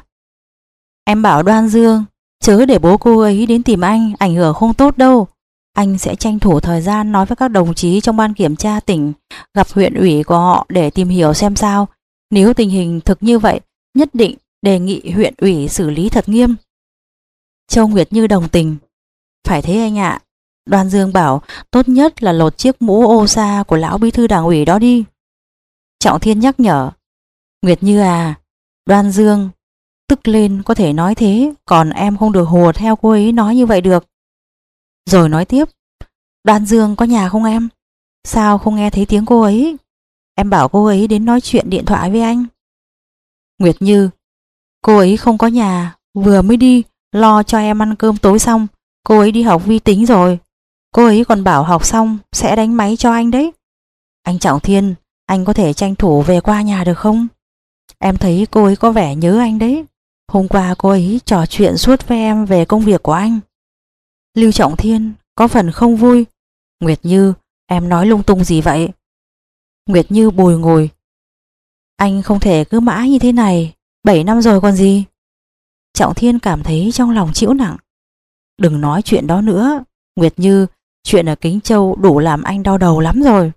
A: em bảo Đoan Dương chớ để bố cô ấy đến tìm anh, ảnh hưởng không tốt đâu. Anh sẽ tranh thủ thời gian nói với các đồng chí trong ban kiểm tra tỉnh, gặp huyện ủy của họ để tìm hiểu xem sao. Nếu tình hình thực như vậy, nhất định đề nghị huyện ủy xử lý thật nghiêm. Châu Nguyệt Như đồng tình: Phải thế anh ạ. Đoan Dương bảo tốt nhất là lột chiếc mũ ô sa của lão bí thư đảng ủy đó đi. Trọng Thiên nhắc nhở: Nguyệt Như à, Đoan Dương tức lên có thể nói thế, còn em không được hùa theo cô ấy nói như vậy được. Rồi nói tiếp: Đoan Dương có nhà không em? Sao không nghe thấy tiếng cô ấy? Em bảo cô ấy đến nói chuyện điện thoại với anh. Nguyệt Như: Cô ấy không có nhà, vừa mới đi lo cho em ăn cơm tối xong, cô ấy đi học vi tính rồi. Cô ấy còn bảo học xong sẽ đánh máy cho anh đấy. Anh Trọng Thiên, anh có thể tranh thủ về qua nhà được không? Em thấy cô ấy có vẻ nhớ anh đấy. Hôm qua cô ấy trò chuyện suốt với em về công việc của anh. Lưu Trọng Thiên có phần không vui. Nguyệt Như, em nói lung tung gì vậy? Nguyệt Như bùi ngùi. Anh không thể cứ mãi như thế này, bảy năm rồi còn gì. Trọng Thiên cảm thấy trong lòng chịu nặng. Đừng nói chuyện đó nữa, Nguyệt Như, chuyện ở Kính Châu đủ làm anh đau đầu lắm rồi.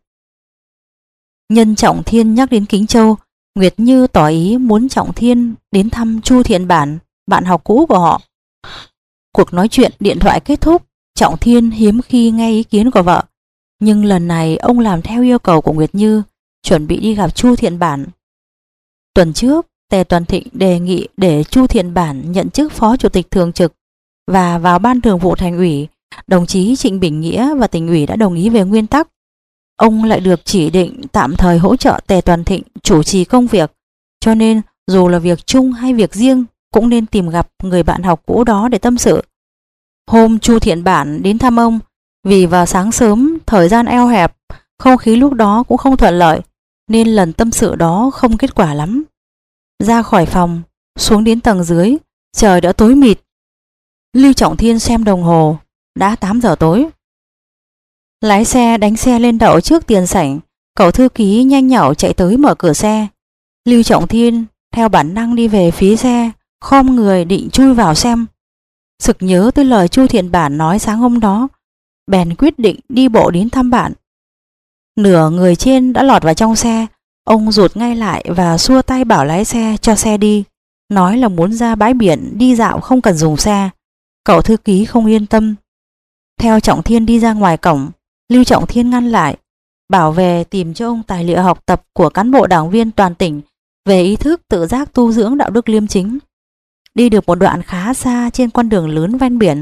A: Nhân Trọng Thiên nhắc đến Kính Châu, Nguyệt Như tỏ ý muốn Trọng Thiên đến thăm Chu Thiện Bản, bạn học cũ của họ. Cuộc nói chuyện điện thoại kết thúc, Trọng Thiên hiếm khi nghe ý kiến của vợ, nhưng lần này ông làm theo yêu cầu của Nguyệt Như, chuẩn bị đi gặp Chu Thiện Bản. Tuần trước, Tề Toàn Thịnh đề nghị để Chu Thiện Bản nhận chức phó chủ tịch thường trực và vào ban thường vụ thành ủy. Đồng chí Trịnh Bình Nghĩa và tỉnh ủy đã đồng ý về nguyên tắc. Ông lại được chỉ định tạm thời hỗ trợ Tề Toàn Thịnh chủ trì công việc, cho nên dù là việc chung hay việc riêng cũng nên tìm gặp người bạn học cũ đó để tâm sự. Hôm Chu Thiện Bản đến thăm ông, vì vào sáng sớm thời gian eo hẹp, không khí lúc đó cũng không thuận lợi, nên lần tâm sự đó không kết quả lắm. Ra khỏi phòng, xuống đến tầng dưới, trời đã tối mịt. Lưu Trọng Thiên xem đồng hồ, đã tám giờ tối. Lái xe đánh xe lên đậu trước tiền sảnh, cậu thư ký nhanh nhảu chạy tới mở cửa xe. Lưu Trọng Thiên theo bản năng đi về phía xe, khom người định chui vào xem. Sực nhớ tới lời Chu Thiện Bản nói sáng hôm đó, bèn quyết định đi bộ đến thăm bạn. Nửa người trên đã lọt vào trong xe, ông rụt ngay lại và xua tay bảo lái xe cho xe đi, nói là muốn ra bãi biển đi dạo không cần dùng xe. Cậu thư ký không yên tâm. Theo Trọng Thiên đi ra ngoài cổng, Lưu Trọng Thiên ngăn lại, bảo về tìm cho ông tài liệu học tập của cán bộ đảng viên toàn tỉnh về ý thức tự giác tu dưỡng đạo đức liêm chính. Đi được một đoạn khá xa trên con đường lớn ven biển,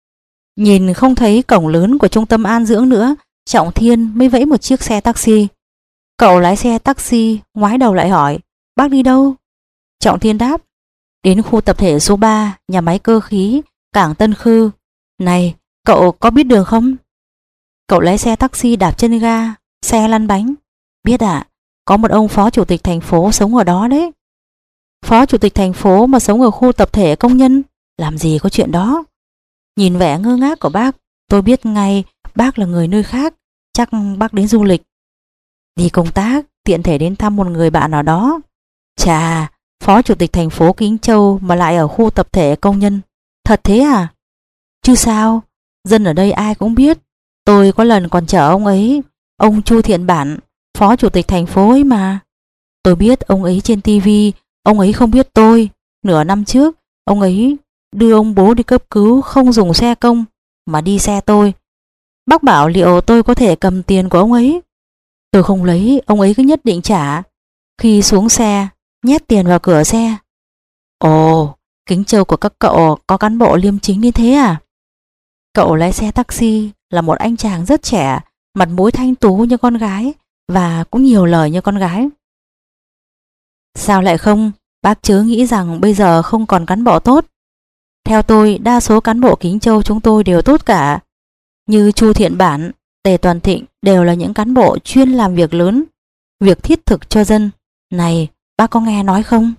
A: nhìn không thấy cổng lớn của trung tâm an dưỡng nữa, Trọng Thiên mới vẫy một chiếc xe taxi. Cậu lái xe taxi ngoái đầu lại hỏi, bác đi đâu? Trọng Thiên đáp, đến khu tập thể số ba, nhà máy cơ khí, cảng Tân Khư. Này, cậu có biết đường không? Cậu lái xe taxi đạp chân ga, xe lăn bánh. Biết ạ, có một ông phó chủ tịch thành phố sống ở đó đấy. Phó chủ tịch thành phố mà sống ở khu tập thể công nhân, làm gì có chuyện đó. Nhìn vẻ ngơ ngác của bác, tôi biết ngay bác là người nơi khác, chắc bác đến du lịch. Đi công tác, tiện thể đến thăm một người bạn ở đó. Chà, phó chủ tịch thành phố Kính Châu mà lại ở khu tập thể công nhân. Thật thế à? Chứ sao, dân ở đây ai cũng biết. Tôi có lần còn chở ông ấy, ông Chu Thiện Bản, phó chủ tịch thành phố ấy mà. Tôi biết ông ấy trên tivi, ông ấy không biết tôi. Nửa năm trước, ông ấy đưa ông bố đi cấp cứu không dùng xe công mà đi xe tôi. Bác bảo liệu tôi có thể cầm tiền của ông ấy. Tôi không lấy, ông ấy cứ nhất định trả. Khi xuống xe, nhét tiền vào cửa xe. Ồ, Kính Châu của các cậu có cán bộ liêm chính như thế à? Cậu lái xe taxi là một anh chàng rất trẻ, mặt mũi thanh tú như con gái và cũng nhiều lời như con gái. Sao lại không? Bác chớ nghĩ rằng bây giờ không còn cán bộ tốt. Theo tôi, đa số cán bộ Kính Châu chúng tôi đều tốt cả. Như Chu Thiện Bản, Tề Toàn Thịnh đều là những cán bộ chuyên làm việc lớn, việc thiết thực cho dân. Này, bác có nghe nói không?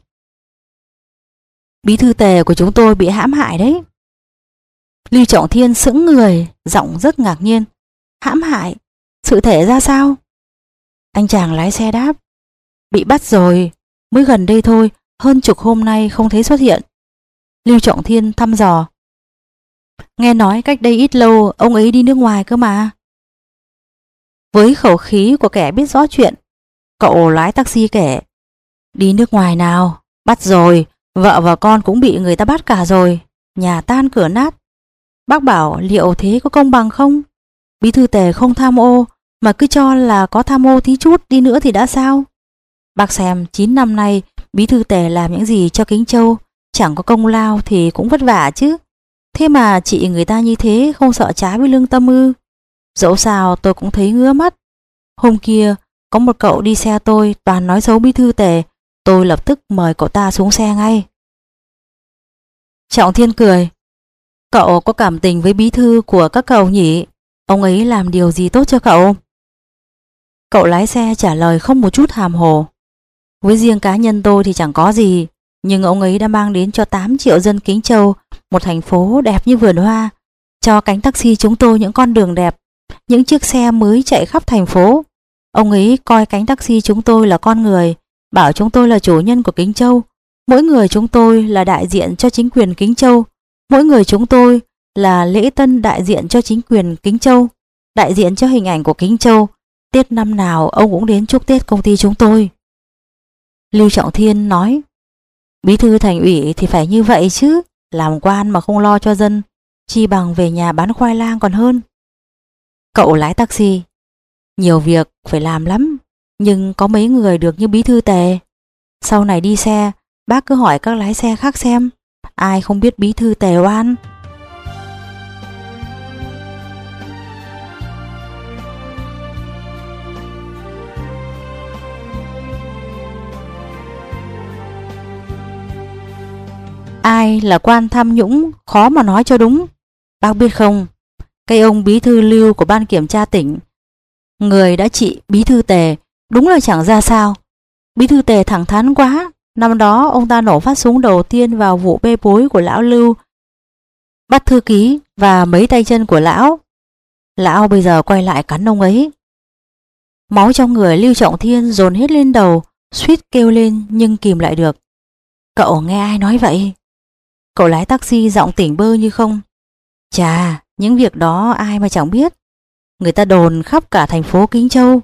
A: Bí thư Tề của chúng tôi bị hãm hại đấy. Lưu Trọng Thiên sững người, giọng rất ngạc nhiên. Hãm hại? Sự thể ra sao? Anh chàng lái xe đáp, bị bắt rồi, mới gần đây thôi, hơn chục hôm nay không thấy xuất hiện. Lưu Trọng Thiên thăm dò, nghe nói cách đây ít lâu ông ấy đi nước ngoài cơ mà. Với khẩu khí của kẻ biết rõ chuyện, cậu lái taxi kể, đi nước ngoài nào, bắt rồi, vợ và con cũng bị người ta bắt cả rồi, nhà tan cửa nát. Bác bảo liệu thế có công bằng không? Bí thư Tề không tham ô, mà cứ cho là có tham ô tí chút đi nữa thì đã sao? Bác xem chín năm nay Bí thư Tề làm những gì cho Kính Châu, chẳng có công lao thì cũng vất vả chứ. Thế mà chị người ta như thế không sợ trái với lương tâm ư? Dẫu sao tôi cũng thấy ngứa mắt. Hôm kia có một cậu đi xe tôi toàn nói xấu Bí thư Tề, tôi lập tức mời cậu ta xuống xe ngay. Trọng Thiên cười. Cậu có cảm tình với bí thư của các cậu nhỉ? Ông ấy làm điều gì tốt cho cậu? Cậu lái xe trả lời không một chút hàm hồ. Với riêng cá nhân tôi thì chẳng có gì, nhưng ông ấy đã mang đến cho tám triệu dân Kính Châu một thành phố đẹp như vườn hoa, cho cánh taxi chúng tôi những con đường đẹp, những chiếc xe mới chạy khắp thành phố. Ông ấy coi cánh taxi chúng tôi là con người, bảo chúng tôi là chủ nhân của Kính Châu. Mỗi người chúng tôi là đại diện cho chính quyền Kính Châu. Mỗi người chúng tôi là lễ tân đại diện cho chính quyền Kính Châu, đại diện cho hình ảnh của Kính Châu. Tết năm nào ông cũng đến chúc Tết công ty chúng tôi. Lưu Trọng Thiên nói, bí thư thành ủy thì phải như vậy chứ, làm quan mà không lo cho dân, chi bằng về nhà bán khoai lang còn hơn. Cậu lái taxi, nhiều việc phải làm lắm, nhưng có mấy người được như bí thư Tề. Sau này đi xe, bác cứ hỏi các lái xe khác xem, ai không biết bí thư Tề oan. Ai là quan tham nhũng khó mà nói cho đúng. Bác biết không, cái ông bí thư Lưu của ban kiểm tra tỉnh, người đã trị bí thư Tề, đúng là chẳng ra sao. Bí thư Tề thẳng thắn quá. Năm đó ông ta nổ phát súng đầu tiên vào vụ bê bối của lão Lưu, bắt thư ký và mấy tay chân của lão. Lão bây giờ quay lại cắn ông ấy. Máu trong người Lưu Trọng Thiên dồn hết lên đầu, suýt kêu lên nhưng kìm lại được. Cậu nghe ai nói vậy? Cậu lái taxi giọng tỉnh bơ như không. Chà, những việc đó ai mà chẳng biết. Người ta đồn khắp cả thành phố Kính Châu.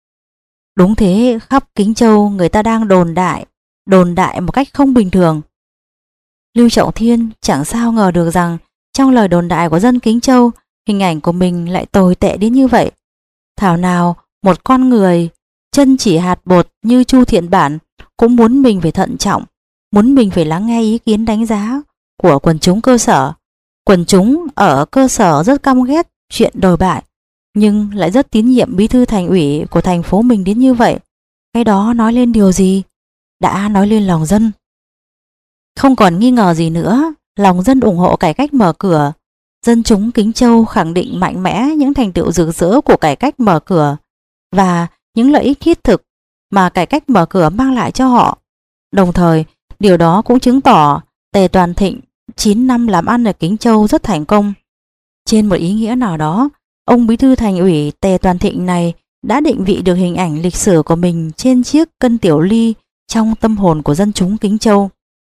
A: Đúng thế, khắp Kính Châu người ta đang đồn đại, đồn đại một cách không bình thường. Lưu Trọng Thiên chẳng sao ngờ được rằng trong lời đồn đại của dân Kính Châu, hình ảnh của mình lại tồi tệ đến như vậy. Thảo nào một con người chân chỉ hạt bột như Chu Thiện Bản cũng muốn mình phải thận trọng, muốn mình phải lắng nghe ý kiến đánh giá của quần chúng cơ sở. Quần chúng ở cơ sở rất căm ghét chuyện đồi bại, nhưng lại rất tín nhiệm bí thư thành ủy của thành phố mình đến như vậy. Cái đó nói lên điều gì? Đã nói lên lòng dân. Không còn nghi ngờ gì nữa, lòng dân ủng hộ cải cách mở cửa. Dân chúng Kính Châu khẳng định mạnh mẽ những thành tựu rực rỡ của cải cách mở cửa và những lợi ích thiết thực mà cải cách mở cửa mang lại cho họ. Đồng thời, điều đó cũng chứng tỏ Tề Toàn Thịnh chín năm làm ăn ở Kính Châu rất thành công. Trên một ý nghĩa nào đó, ông bí thư thành ủy Tề Toàn Thịnh này đã định vị được hình ảnh lịch sử của mình trên chiếc cân tiểu ly trong tâm hồn của dân chúng Kính Châu.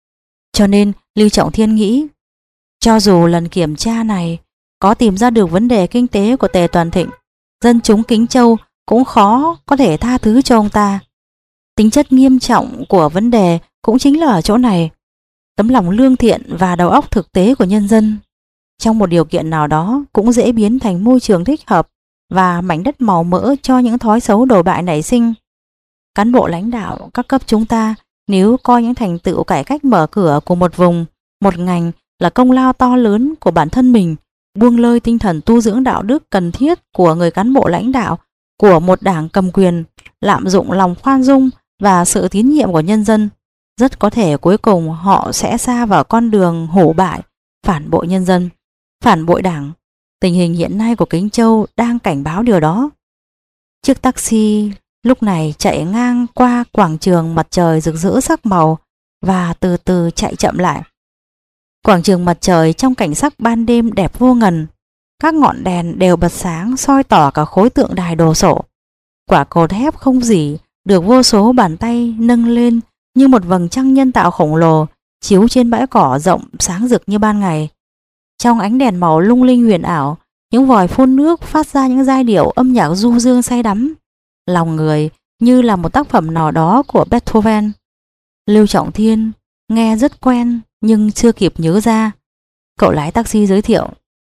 A: Cho nên Lưu Trọng Thiên nghĩ, cho dù lần kiểm tra này có tìm ra được vấn đề kinh tế của Tề Toàn Thịnh, dân chúng Kính Châu cũng khó có thể tha thứ cho ông ta. Tính chất nghiêm trọng của vấn đề cũng chính là ở chỗ này. Tấm lòng lương thiện và đầu óc thực tế của nhân dân trong một điều kiện nào đó cũng dễ biến thành môi trường thích hợp và mảnh đất màu mỡ cho những thói xấu đồi bại nảy sinh. Cán bộ lãnh đạo các cấp chúng ta nếu coi những thành tựu cải cách mở cửa của một vùng, một ngành là công lao to lớn của bản thân mình, buông lơi tinh thần tu dưỡng đạo đức cần thiết của người cán bộ lãnh đạo của một đảng cầm quyền, lạm dụng lòng khoan dung và sự tín nhiệm của nhân dân, rất có thể cuối cùng họ sẽ sa vào con đường hổ bại, phản bội nhân dân, phản bội đảng. Tình hình hiện nay của Kính Châu đang cảnh báo điều đó. Chiếc taxi lúc này chạy ngang qua quảng trường mặt trời rực rỡ sắc màu và từ từ chạy chậm lại. Quảng trường mặt trời trong cảnh sắc ban đêm đẹp vô ngần, các ngọn đèn đều bật sáng soi tỏ cả khối tượng đài đồ sộ. Quả cột thép không dỉ được vô số bàn tay nâng lên như một vầng trăng nhân tạo khổng lồ chiếu trên bãi cỏ rộng sáng rực như ban ngày. Trong ánh đèn màu lung linh huyền ảo, những vòi phun nước phát ra những giai điệu âm nhạc du dương say đắm lòng người như là một tác phẩm nào đó của Beethoven. Lưu Trọng Thiên nghe rất quen nhưng chưa kịp nhớ ra. Cậu lái taxi giới thiệu.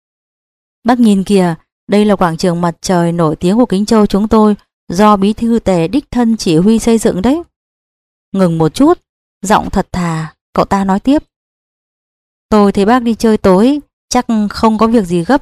A: Bác nhìn kìa, đây là quảng trường mặt trời nổi tiếng của Kính Châu chúng tôi, do bí thư Tề đích thân chỉ huy xây dựng đấy. Ngừng một chút, giọng thật thà, cậu ta nói tiếp. Tôi thấy bác đi chơi tối, chắc không có việc gì gấp,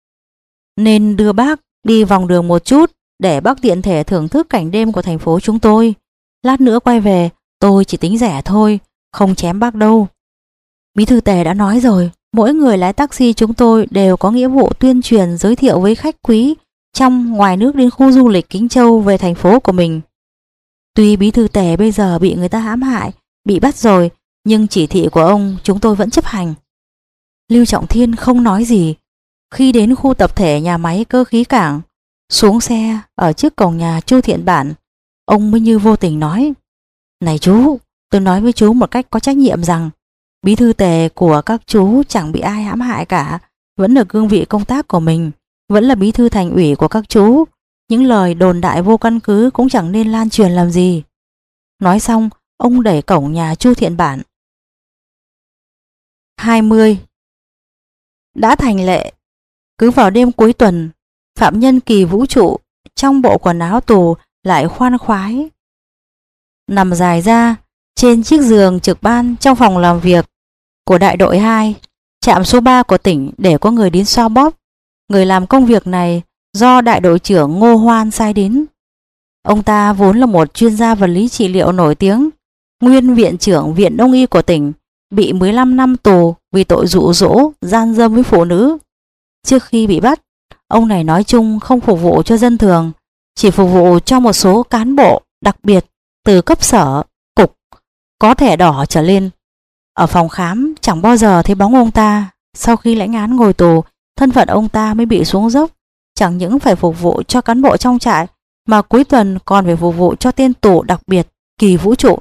A: nên đưa bác đi vòng đường một chút để bác tiện thể thưởng thức cảnh đêm của thành phố chúng tôi. Lát nữa quay về, tôi chỉ tính rẻ thôi, không chém bác đâu. Bí thư Tề đã nói rồi, mỗi người lái taxi chúng tôi đều có nghĩa vụ tuyên truyền giới thiệu với khách quý trong ngoài nước đến khu du lịch Kính Châu về thành phố của mình. Tuy bí thư Tề bây giờ bị người ta hãm hại, bị bắt rồi, nhưng chỉ thị của ông chúng tôi vẫn chấp hành. Lưu Trọng Thiên không nói gì. Khi đến khu tập thể nhà máy cơ khí cảng, xuống xe ở trước cổng nhà Chu Thiện Bản, ông mới như vô tình nói: "Này chú, tôi nói với chú một cách có trách nhiệm rằng bí thư Tề của các chú chẳng bị ai hãm hại cả, vẫn ở cương vị công tác của mình, vẫn là bí thư thành ủy của các chú. Những lời đồn đại vô căn cứ cũng chẳng nên lan truyền làm gì." Nói xong, ông đẩy cổng nhà Chu Thiện Bản. hai mươi. Đã thành lệ, cứ vào đêm cuối tuần, phạm nhân Kỳ Vũ Trụ trong bộ quần áo tù lại khoan khoái nằm dài ra trên chiếc giường trực ban trong phòng làm việc của đại đội hai, trạm số ba của tỉnh để có người đến xoa bóp. Người làm công việc này do đại đội trưởng Ngô Hoan sai đến. Ông ta vốn là một chuyên gia vật lý trị liệu nổi tiếng, nguyên viện trưởng viện đông y của tỉnh, bị mười lăm năm tù vì tội dụ dỗ, gian dâm với phụ nữ. Trước khi bị bắt, ông này nói chung không phục vụ cho dân thường, chỉ phục vụ cho một số cán bộ đặc biệt từ cấp sở, cục, có thẻ đỏ trở lên. Ở phòng khám chẳng bao giờ thấy bóng ông ta. Sau khi lãnh án ngồi tù, thân phận ông ta mới bị xuống dốc, chẳng những phải phục vụ cho cán bộ trong trại, mà cuối tuần còn phải phục vụ cho tên tù đặc biệt Kỳ Vũ Trụ.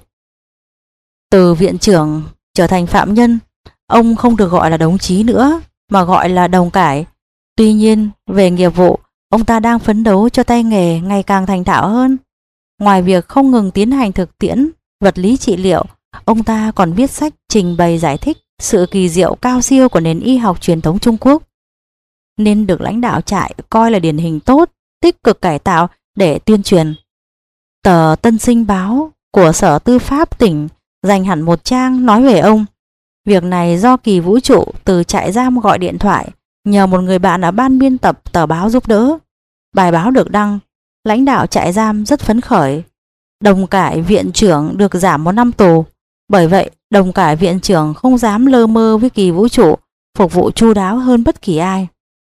A: Từ viện trưởng trở thành phạm nhân, ông không được gọi là đồng chí nữa, mà gọi là đồng cải. Tuy nhiên, về nghiệp vụ, ông ta đang phấn đấu cho tay nghề ngày càng thành thạo hơn. Ngoài việc không ngừng tiến hành thực tiễn vật lý trị liệu, ông ta còn viết sách trình bày giải thích sự kỳ diệu cao siêu của nền y học truyền thống Trung Quốc, nên được lãnh đạo trại coi là điển hình tốt, tích cực cải tạo để tuyên truyền. Tờ Tân Sinh Báo của Sở Tư pháp tỉnh dành hẳn một trang nói về ông. Việc này do Kỳ Vũ Trụ từ trại giam gọi điện thoại nhờ một người bạn ở ban biên tập tờ báo giúp đỡ. Bài báo được đăng, lãnh đạo trại giam rất phấn khởi. Đồng cải viện trưởng được giảm một năm tù. Bởi vậy, đồng cải viện trưởng không dám lơ mơ với Kỳ Vũ Trụ, phục vụ chu đáo hơn bất kỳ ai.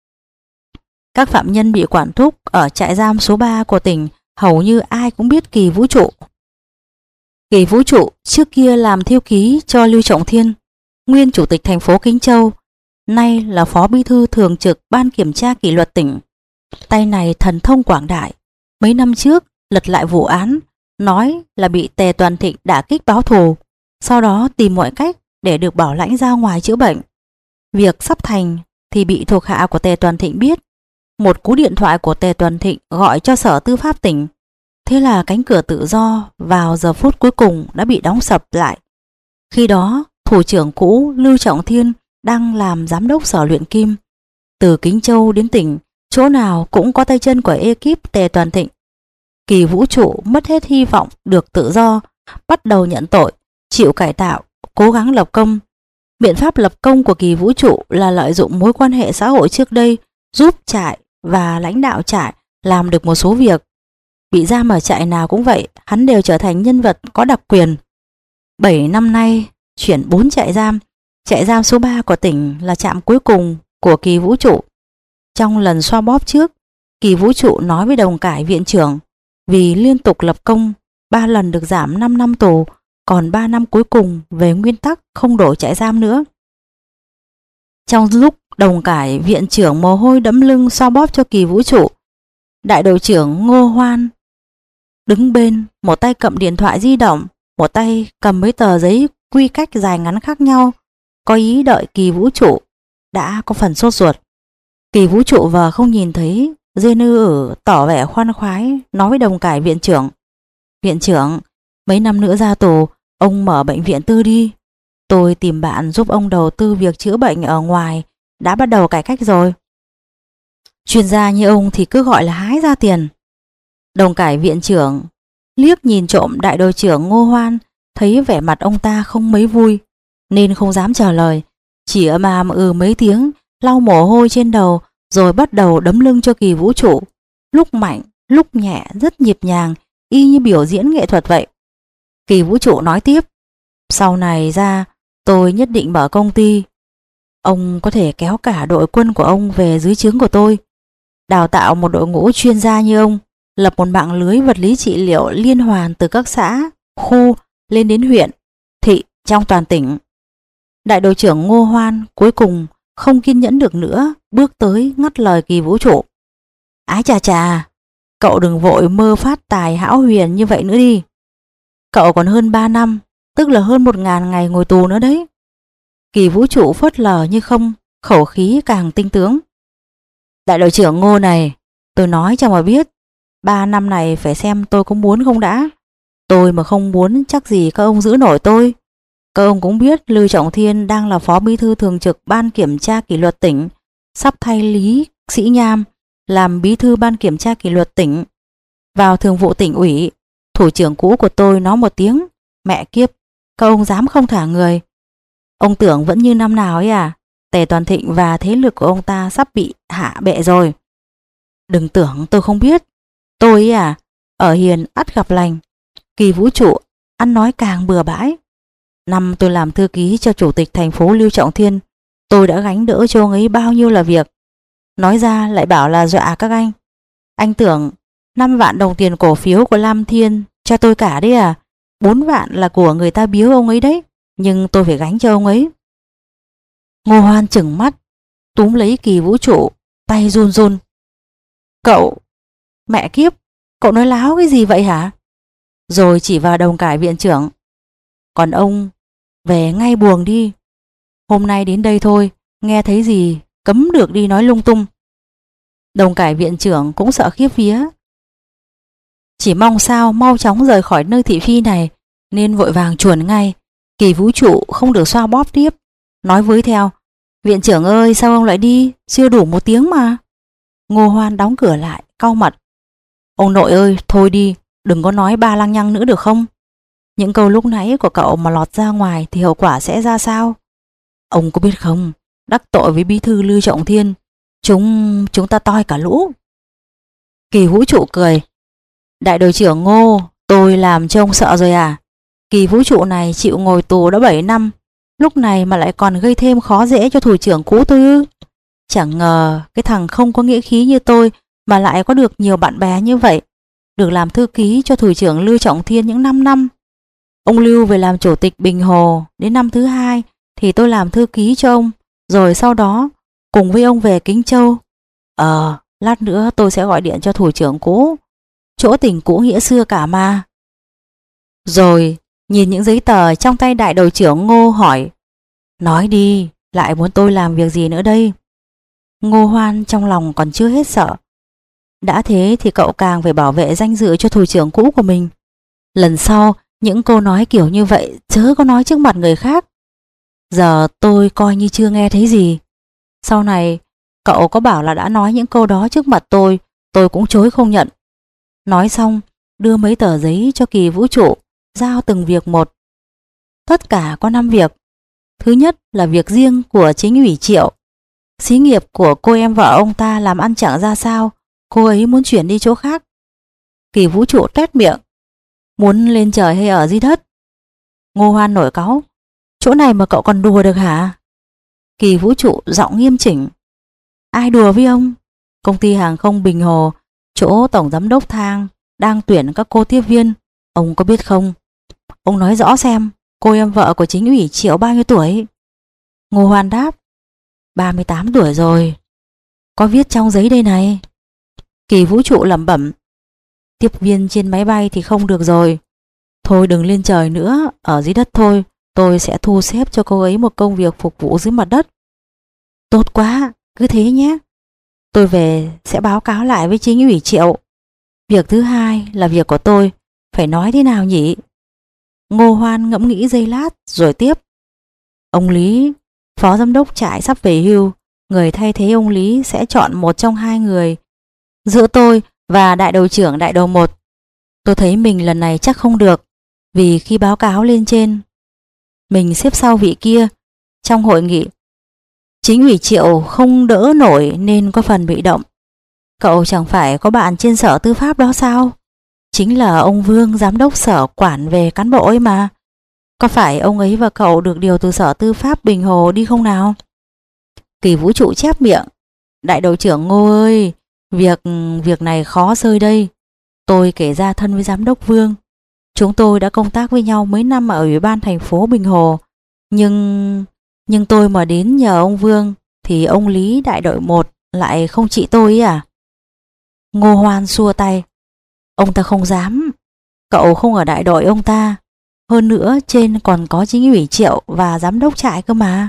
A: Các phạm nhân bị quản thúc ở trại giam số ba của tỉnh hầu như ai cũng biết Kỳ Vũ Trụ. Kỳ Vũ Trụ trước kia làm thư ký cho Lưu Trọng Thiên, nguyên chủ tịch thành phố Kính Châu, nay là phó bí thư thường trực ban kiểm tra kỷ luật tỉnh. Tay này thần thông quảng đại. Mấy năm trước lật lại vụ án, nói là bị Tề Toàn Thịnh đả kích báo thù, sau đó tìm mọi cách để được bảo lãnh ra ngoài chữa bệnh. Việc sắp thành thì bị thuộc hạ của Tề Toàn Thịnh biết. Một cú điện thoại của Tề Toàn Thịnh gọi cho Sở Tư pháp tỉnh. Thế là cánh cửa tự do vào giờ phút cuối cùng đã bị đóng sập lại. Khi đó, thủ trưởng cũ Lưu Trọng Thiên đang làm giám đốc Sở Luyện Kim. Từ Kính Châu đến tỉnh, chỗ nào cũng có tay chân của ekip Tề Toàn Thịnh. Kỳ Vũ Trụ mất hết hy vọng được tự do, bắt đầu nhận tội, chịu cải tạo, cố gắng lập công. Biện pháp lập công của Kỳ Vũ Trụ là lợi dụng mối quan hệ xã hội trước đây, giúp trại và lãnh đạo trại làm được một số việc. Bị giam ở trại nào cũng vậy, hắn đều trở thành nhân vật có đặc quyền. Bảy năm nay, chuyển bốn trại giam, trại giam số ba của tỉnh là trạm cuối cùng của Kỳ Vũ Trụ. Trong lần xoa bóp trước, Kỳ Vũ Trụ nói với đồng cải viện trưởng, vì liên tục lập công, ba lần được giảm năm năm tù, còn ba năm cuối cùng về nguyên tắc không đổi trại giam nữa. Trong lúc đồng cải viện trưởng mồ hôi đẫm lưng xoa bóp cho Kỳ Vũ Trụ, đại đội trưởng Ngô Hoan đứng bên, một tay cầm điện thoại di động, một tay cầm mấy tờ giấy quy cách dài ngắn khác nhau, có ý đợi Kỳ Vũ Trụ. Đã có phần sốt ruột. Kỳ Vũ Trụ vờ không nhìn thấy, dê nư ử tỏ vẻ khoan khoái, nói với đồng cải viện trưởng: "Viện trưởng, mấy năm nữa ra tù, ông mở bệnh viện tư đi. Tôi tìm bạn giúp ông đầu tư việc chữa bệnh ở ngoài, đã bắt đầu cải cách rồi. Chuyên gia như ông thì cứ gọi là hái ra tiền." Đồng cải viện trưởng liếc nhìn trộm đại đội trưởng Ngô Hoan, thấy vẻ mặt ông ta không mấy vui, nên không dám trả lời, chỉ ậm ầm ừ mấy tiếng, lau mồ hôi trên đầu, rồi bắt đầu đấm lưng cho Kỳ Vũ Trụ, lúc mạnh, lúc nhẹ, rất nhịp nhàng, y như biểu diễn nghệ thuật vậy. Kỳ Vũ Trụ nói tiếp: "Sau này ra, tôi nhất định mở công ty. Ông có thể kéo cả đội quân của ông về dưới trướng của tôi, đào tạo một đội ngũ chuyên gia như ông, lập một mạng lưới vật lý trị liệu liên hoàn từ các xã, khu lên đến huyện, thị trong toàn tỉnh. Đại đội trưởng Ngô Hoan cuối cùng không kiên nhẫn được nữa, bước tới ngắt lời Kỳ Vũ Trụ. Ái chà chà, cậu đừng vội mơ phát tài hão huyền như vậy nữa đi. Cậu còn hơn ba năm, tức là hơn một ngàn ngày ngồi tù nữa đấy. Kỳ Vũ Trụ phớt lờ như không, khẩu khí càng tinh tướng. Đại đội trưởng Ngô này, tôi nói cho mà biết, ba năm này phải xem tôi có muốn không đã. Tôi mà không muốn chắc gì các ông giữ nổi tôi. Các ông cũng biết Lưu Trọng Thiên đang là phó bí thư thường trực ban kiểm tra kỷ luật tỉnh, sắp thay Lý Sĩ Nham làm bí thư ban kiểm tra kỷ luật tỉnh, vào thường vụ tỉnh ủy. Thủ trưởng cũ của tôi nói một tiếng, mẹ kiếp, các ông dám không thả người. Ông tưởng vẫn như năm nào ấy à? Tề Toàn Thịnh và thế lực của ông ta sắp bị hạ bệ rồi. Đừng tưởng tôi không biết. Tôi ấy à, ở hiền ắt gặp lành. Kỳ Vũ Trụ ăn nói càng bừa bãi. Năm tôi làm thư ký cho chủ tịch thành phố Lưu Trọng Thiên, tôi đã gánh đỡ cho ông ấy bao nhiêu là việc. Nói ra lại bảo là dọa các anh. Anh tưởng năm vạn đồng tiền cổ phiếu của Lam Thiên cho tôi cả đấy à? Bốn vạn là của người ta biếu ông ấy đấy, nhưng tôi phải gánh cho ông ấy. Ngô Hoan chừng mắt, túm lấy Kỳ Vũ Trụ, tay run run. Cậu, mẹ kiếp, cậu nói láo cái gì vậy hả? Rồi chỉ vào Đồng Cải viện trưởng. Còn ông, về ngay buồng đi. Hôm nay đến đây thôi, nghe thấy gì, cấm được đi nói lung tung. Đồng Cải viện trưởng cũng sợ khiếp vía. Chỉ mong sao mau chóng rời khỏi nơi thị phi này, nên vội vàng chuồn ngay. Kỳ Vũ Trụ không được xoa bóp tiếp, nói với theo. Viện trưởng ơi, sao ông lại đi, chưa đủ một tiếng mà. Ngô Hoan đóng cửa lại, cau mặt. Ông nội ơi, thôi đi, đừng có nói ba lăng nhăng nữa được không? Những câu lúc nãy của cậu mà lọt ra ngoài thì hậu quả sẽ ra sao? Ông có biết không, đắc tội với bí thư Lưu Trọng Thiên, chúng chúng ta toi cả lũ. Kỳ Vũ Trụ cười. Đại đội trưởng Ngô, tôi làm cho ông sợ rồi à? Kỳ Vũ Trụ này chịu ngồi tù đã bảy năm, lúc này mà lại còn gây thêm khó dễ cho thủ trưởng cũ tôi ư? Chẳng ngờ cái thằng không có nghĩa khí như tôi mà lại có được nhiều bạn bè như vậy, được làm thư ký cho thủ trưởng Lưu Trọng Thiên những năm năm. Ông Lưu về làm chủ tịch Bình Hồ, đến năm thứ hai thì tôi làm thư ký cho ông, rồi sau đó cùng với ông về Kính Châu. Ờ, lát nữa tôi sẽ gọi điện cho thủ trưởng cũ, chỗ tình cũ nghĩa xưa cả mà. Rồi nhìn những giấy tờ trong tay đại đội trưởng Ngô hỏi. Nói đi, lại muốn tôi làm việc gì nữa đây? Ngô Hoan trong lòng còn chưa hết sợ. Đã thế thì cậu càng phải bảo vệ danh dự cho thủ trưởng cũ của mình. Lần sau những câu nói kiểu như vậy chớ có nói trước mặt người khác. Giờ tôi coi như chưa nghe thấy gì. Sau này cậu có bảo là đã nói những câu đó trước mặt tôi, tôi cũng chối không nhận. Nói xong đưa mấy tờ giấy cho Kỳ Vũ Trụ, giao từng việc một. Tất cả có năm việc. Thứ nhất là việc riêng của chính ủy Triệu. Xí nghiệp của cô em vợ ông ta làm ăn chẳng ra sao, cô ấy muốn chuyển đi chỗ khác. Kỳ Vũ Trụ tét miệng. Muốn lên trời hay ở dưới đất? Ngô Hoan nổi cáu. Chỗ này mà cậu còn đùa được hả? Kỳ Vũ Trụ giọng nghiêm chỉnh. Ai đùa với ông? Công ty hàng không Bình Hồ, chỗ tổng giám đốc Thang đang tuyển các cô tiếp viên, ông có biết không? Ông nói rõ xem, cô em vợ của chính ủy Triệu bao nhiêu tuổi? Ngô Hoan đáp. ba mươi tám tuổi rồi. Có viết trong giấy đây này. Kỳ Vũ Trụ lẩm bẩm. Tiếp viên trên máy bay thì không được rồi. Thôi đừng lên trời nữa, ở dưới đất thôi. Tôi sẽ thu xếp cho cô ấy một công việc phục vụ dưới mặt đất. Tốt quá, cứ thế nhé. Tôi về sẽ báo cáo lại với chính ủy Triệu. Việc thứ hai là việc của tôi, phải nói thế nào nhỉ? Ngô Hoan ngẫm nghĩ giây lát rồi tiếp. Ông Lý, phó giám đốc trại sắp về hưu, người thay thế ông Lý sẽ chọn một trong hai người giữa tôi và đại đội trưởng đại đội một. Tôi thấy mình lần này chắc không được, vì khi báo cáo lên trên, mình xếp sau vị kia. Trong hội nghị, chính ủy Triệu không đỡ nổi nên có phần bị động. Cậu chẳng phải có bạn trên sở tư pháp đó sao? Chính là ông Vương giám đốc sở quản về cán bộ ấy mà. Có phải ông ấy và cậu được điều từ Sở Tư pháp Bình Hồ đi không nào? Kỳ Vũ Trụ chép miệng. Đại đội trưởng Ngô ơi, việc việc này khó xơi đây. Tôi kể ra thân với giám đốc Vương. Chúng tôi đã công tác với nhau mấy năm ở Ủy ban thành phố Bình Hồ. Nhưng nhưng tôi mà đến nhờ ông Vương thì ông Lý đại đội một lại không trị tôi ấy à? Ngô Hoan xua tay. Ông ta không dám. Cậu không ở đại đội ông ta. Hơn nữa trên còn có chính ủy Triệu và giám đốc trại cơ mà.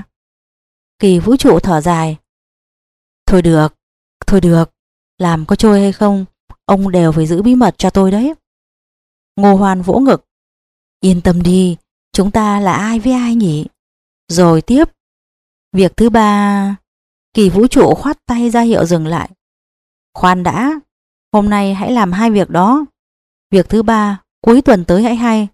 A: Kỳ Vũ Trụ thở dài. Thôi được, thôi được. Làm có trôi hay không, ông đều phải giữ bí mật cho tôi đấy. Ngô Hoan vỗ ngực. Yên tâm đi, chúng ta là ai với ai nhỉ? Rồi tiếp. Việc thứ ba. Kỳ Vũ Trụ khoát tay ra hiệu dừng lại. Khoan đã, hôm nay hãy làm hai việc đó. Việc thứ ba, cuối tuần tới hãy hay.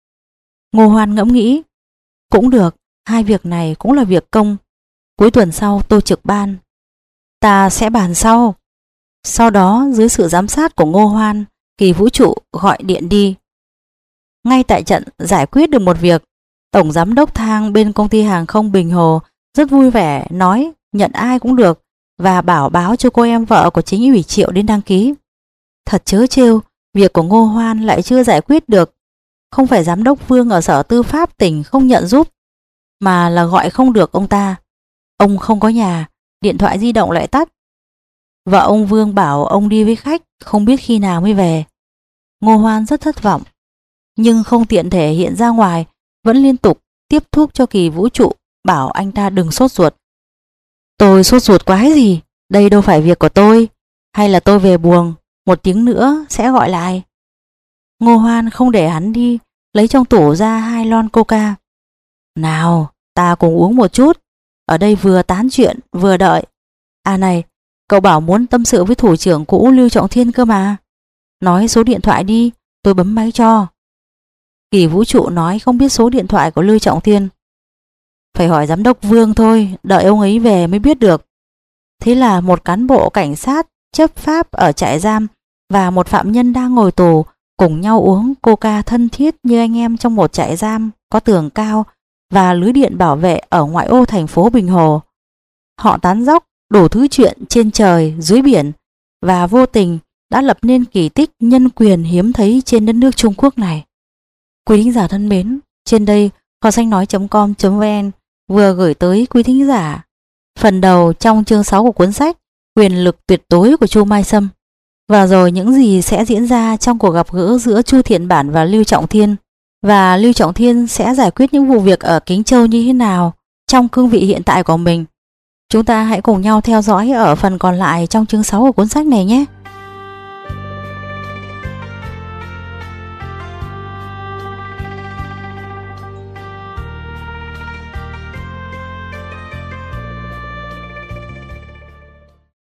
A: Ngô Hoan ngẫm nghĩ. Cũng được, hai việc này cũng là việc công. Cuối tuần sau tôi trực ban. Ta sẽ bàn sau. Sau đó dưới sự giám sát của Ngô Hoan, Kỳ Vũ Trụ gọi điện đi. Ngay tại trận giải quyết được một việc. Tổng giám đốc Thang bên công ty hàng không Bình Hồ rất vui vẻ nói nhận ai cũng được và bảo báo cho cô em vợ của chính ủy Triệu đến đăng ký. Thật trớ trêu, việc của Ngô Hoan lại chưa giải quyết được. Không phải giám đốc Vương ở Sở Tư pháp tỉnh không nhận giúp, mà là gọi không được ông ta. Ông không có nhà, điện thoại di động lại tắt. Vợ ông Vương bảo ông đi với khách, không biết khi nào mới về. Ngô Hoan rất thất vọng, nhưng không tiện thể hiện ra ngoài, vẫn liên tục tiếp thuốc cho Kỳ Vũ Trụ, bảo anh ta đừng sốt ruột. Tôi sốt ruột quái gì, đây đâu phải việc của tôi. Hay là tôi về buồng, một tiếng nữa sẽ gọi lại. Ngô Hoan không để hắn đi, lấy trong tủ ra hai lon coca. Nào, ta cùng uống một chút. Ở đây vừa tán chuyện vừa đợi. À này, cậu bảo muốn tâm sự với thủ trưởng cũ Lưu Trọng Thiên cơ mà. Nói số điện thoại đi, tôi bấm máy cho. Kỳ Vũ Trụ nói không biết số điện thoại của Lưu Trọng Thiên. Phải hỏi giám đốc Vương thôi, đợi ông ấy về mới biết được. Thế là một cán bộ cảnh sát chấp pháp ở trại giam và một phạm nhân đang ngồi tù cùng nhau uống coca thân thiết như anh em trong một trại giam có tường cao và lưới điện bảo vệ ở ngoại ô thành phố Bình Hồ. Họ tán dóc đủ thứ chuyện trên trời, dưới biển và vô tình đã lập nên kỳ tích nhân quyền hiếm thấy trên đất nước Trung Quốc này. Quý thính giả thân mến, trên đây kho sách nói chấm com chấm vn vừa gửi tới quý thính giả phần đầu trong chương sáu của cuốn sách Quyền lực tuyệt đối của Chu Mai Sâm, và rồi những gì sẽ diễn ra trong cuộc gặp gỡ giữa Chu Thiện Bản và Lưu Trọng Thiên, và Lưu Trọng Thiên sẽ giải quyết những vụ việc ở Kính Châu như thế nào trong cương vị hiện tại của mình. Chúng ta hãy cùng nhau theo dõi ở phần còn lại trong chương sáu của cuốn sách này nhé.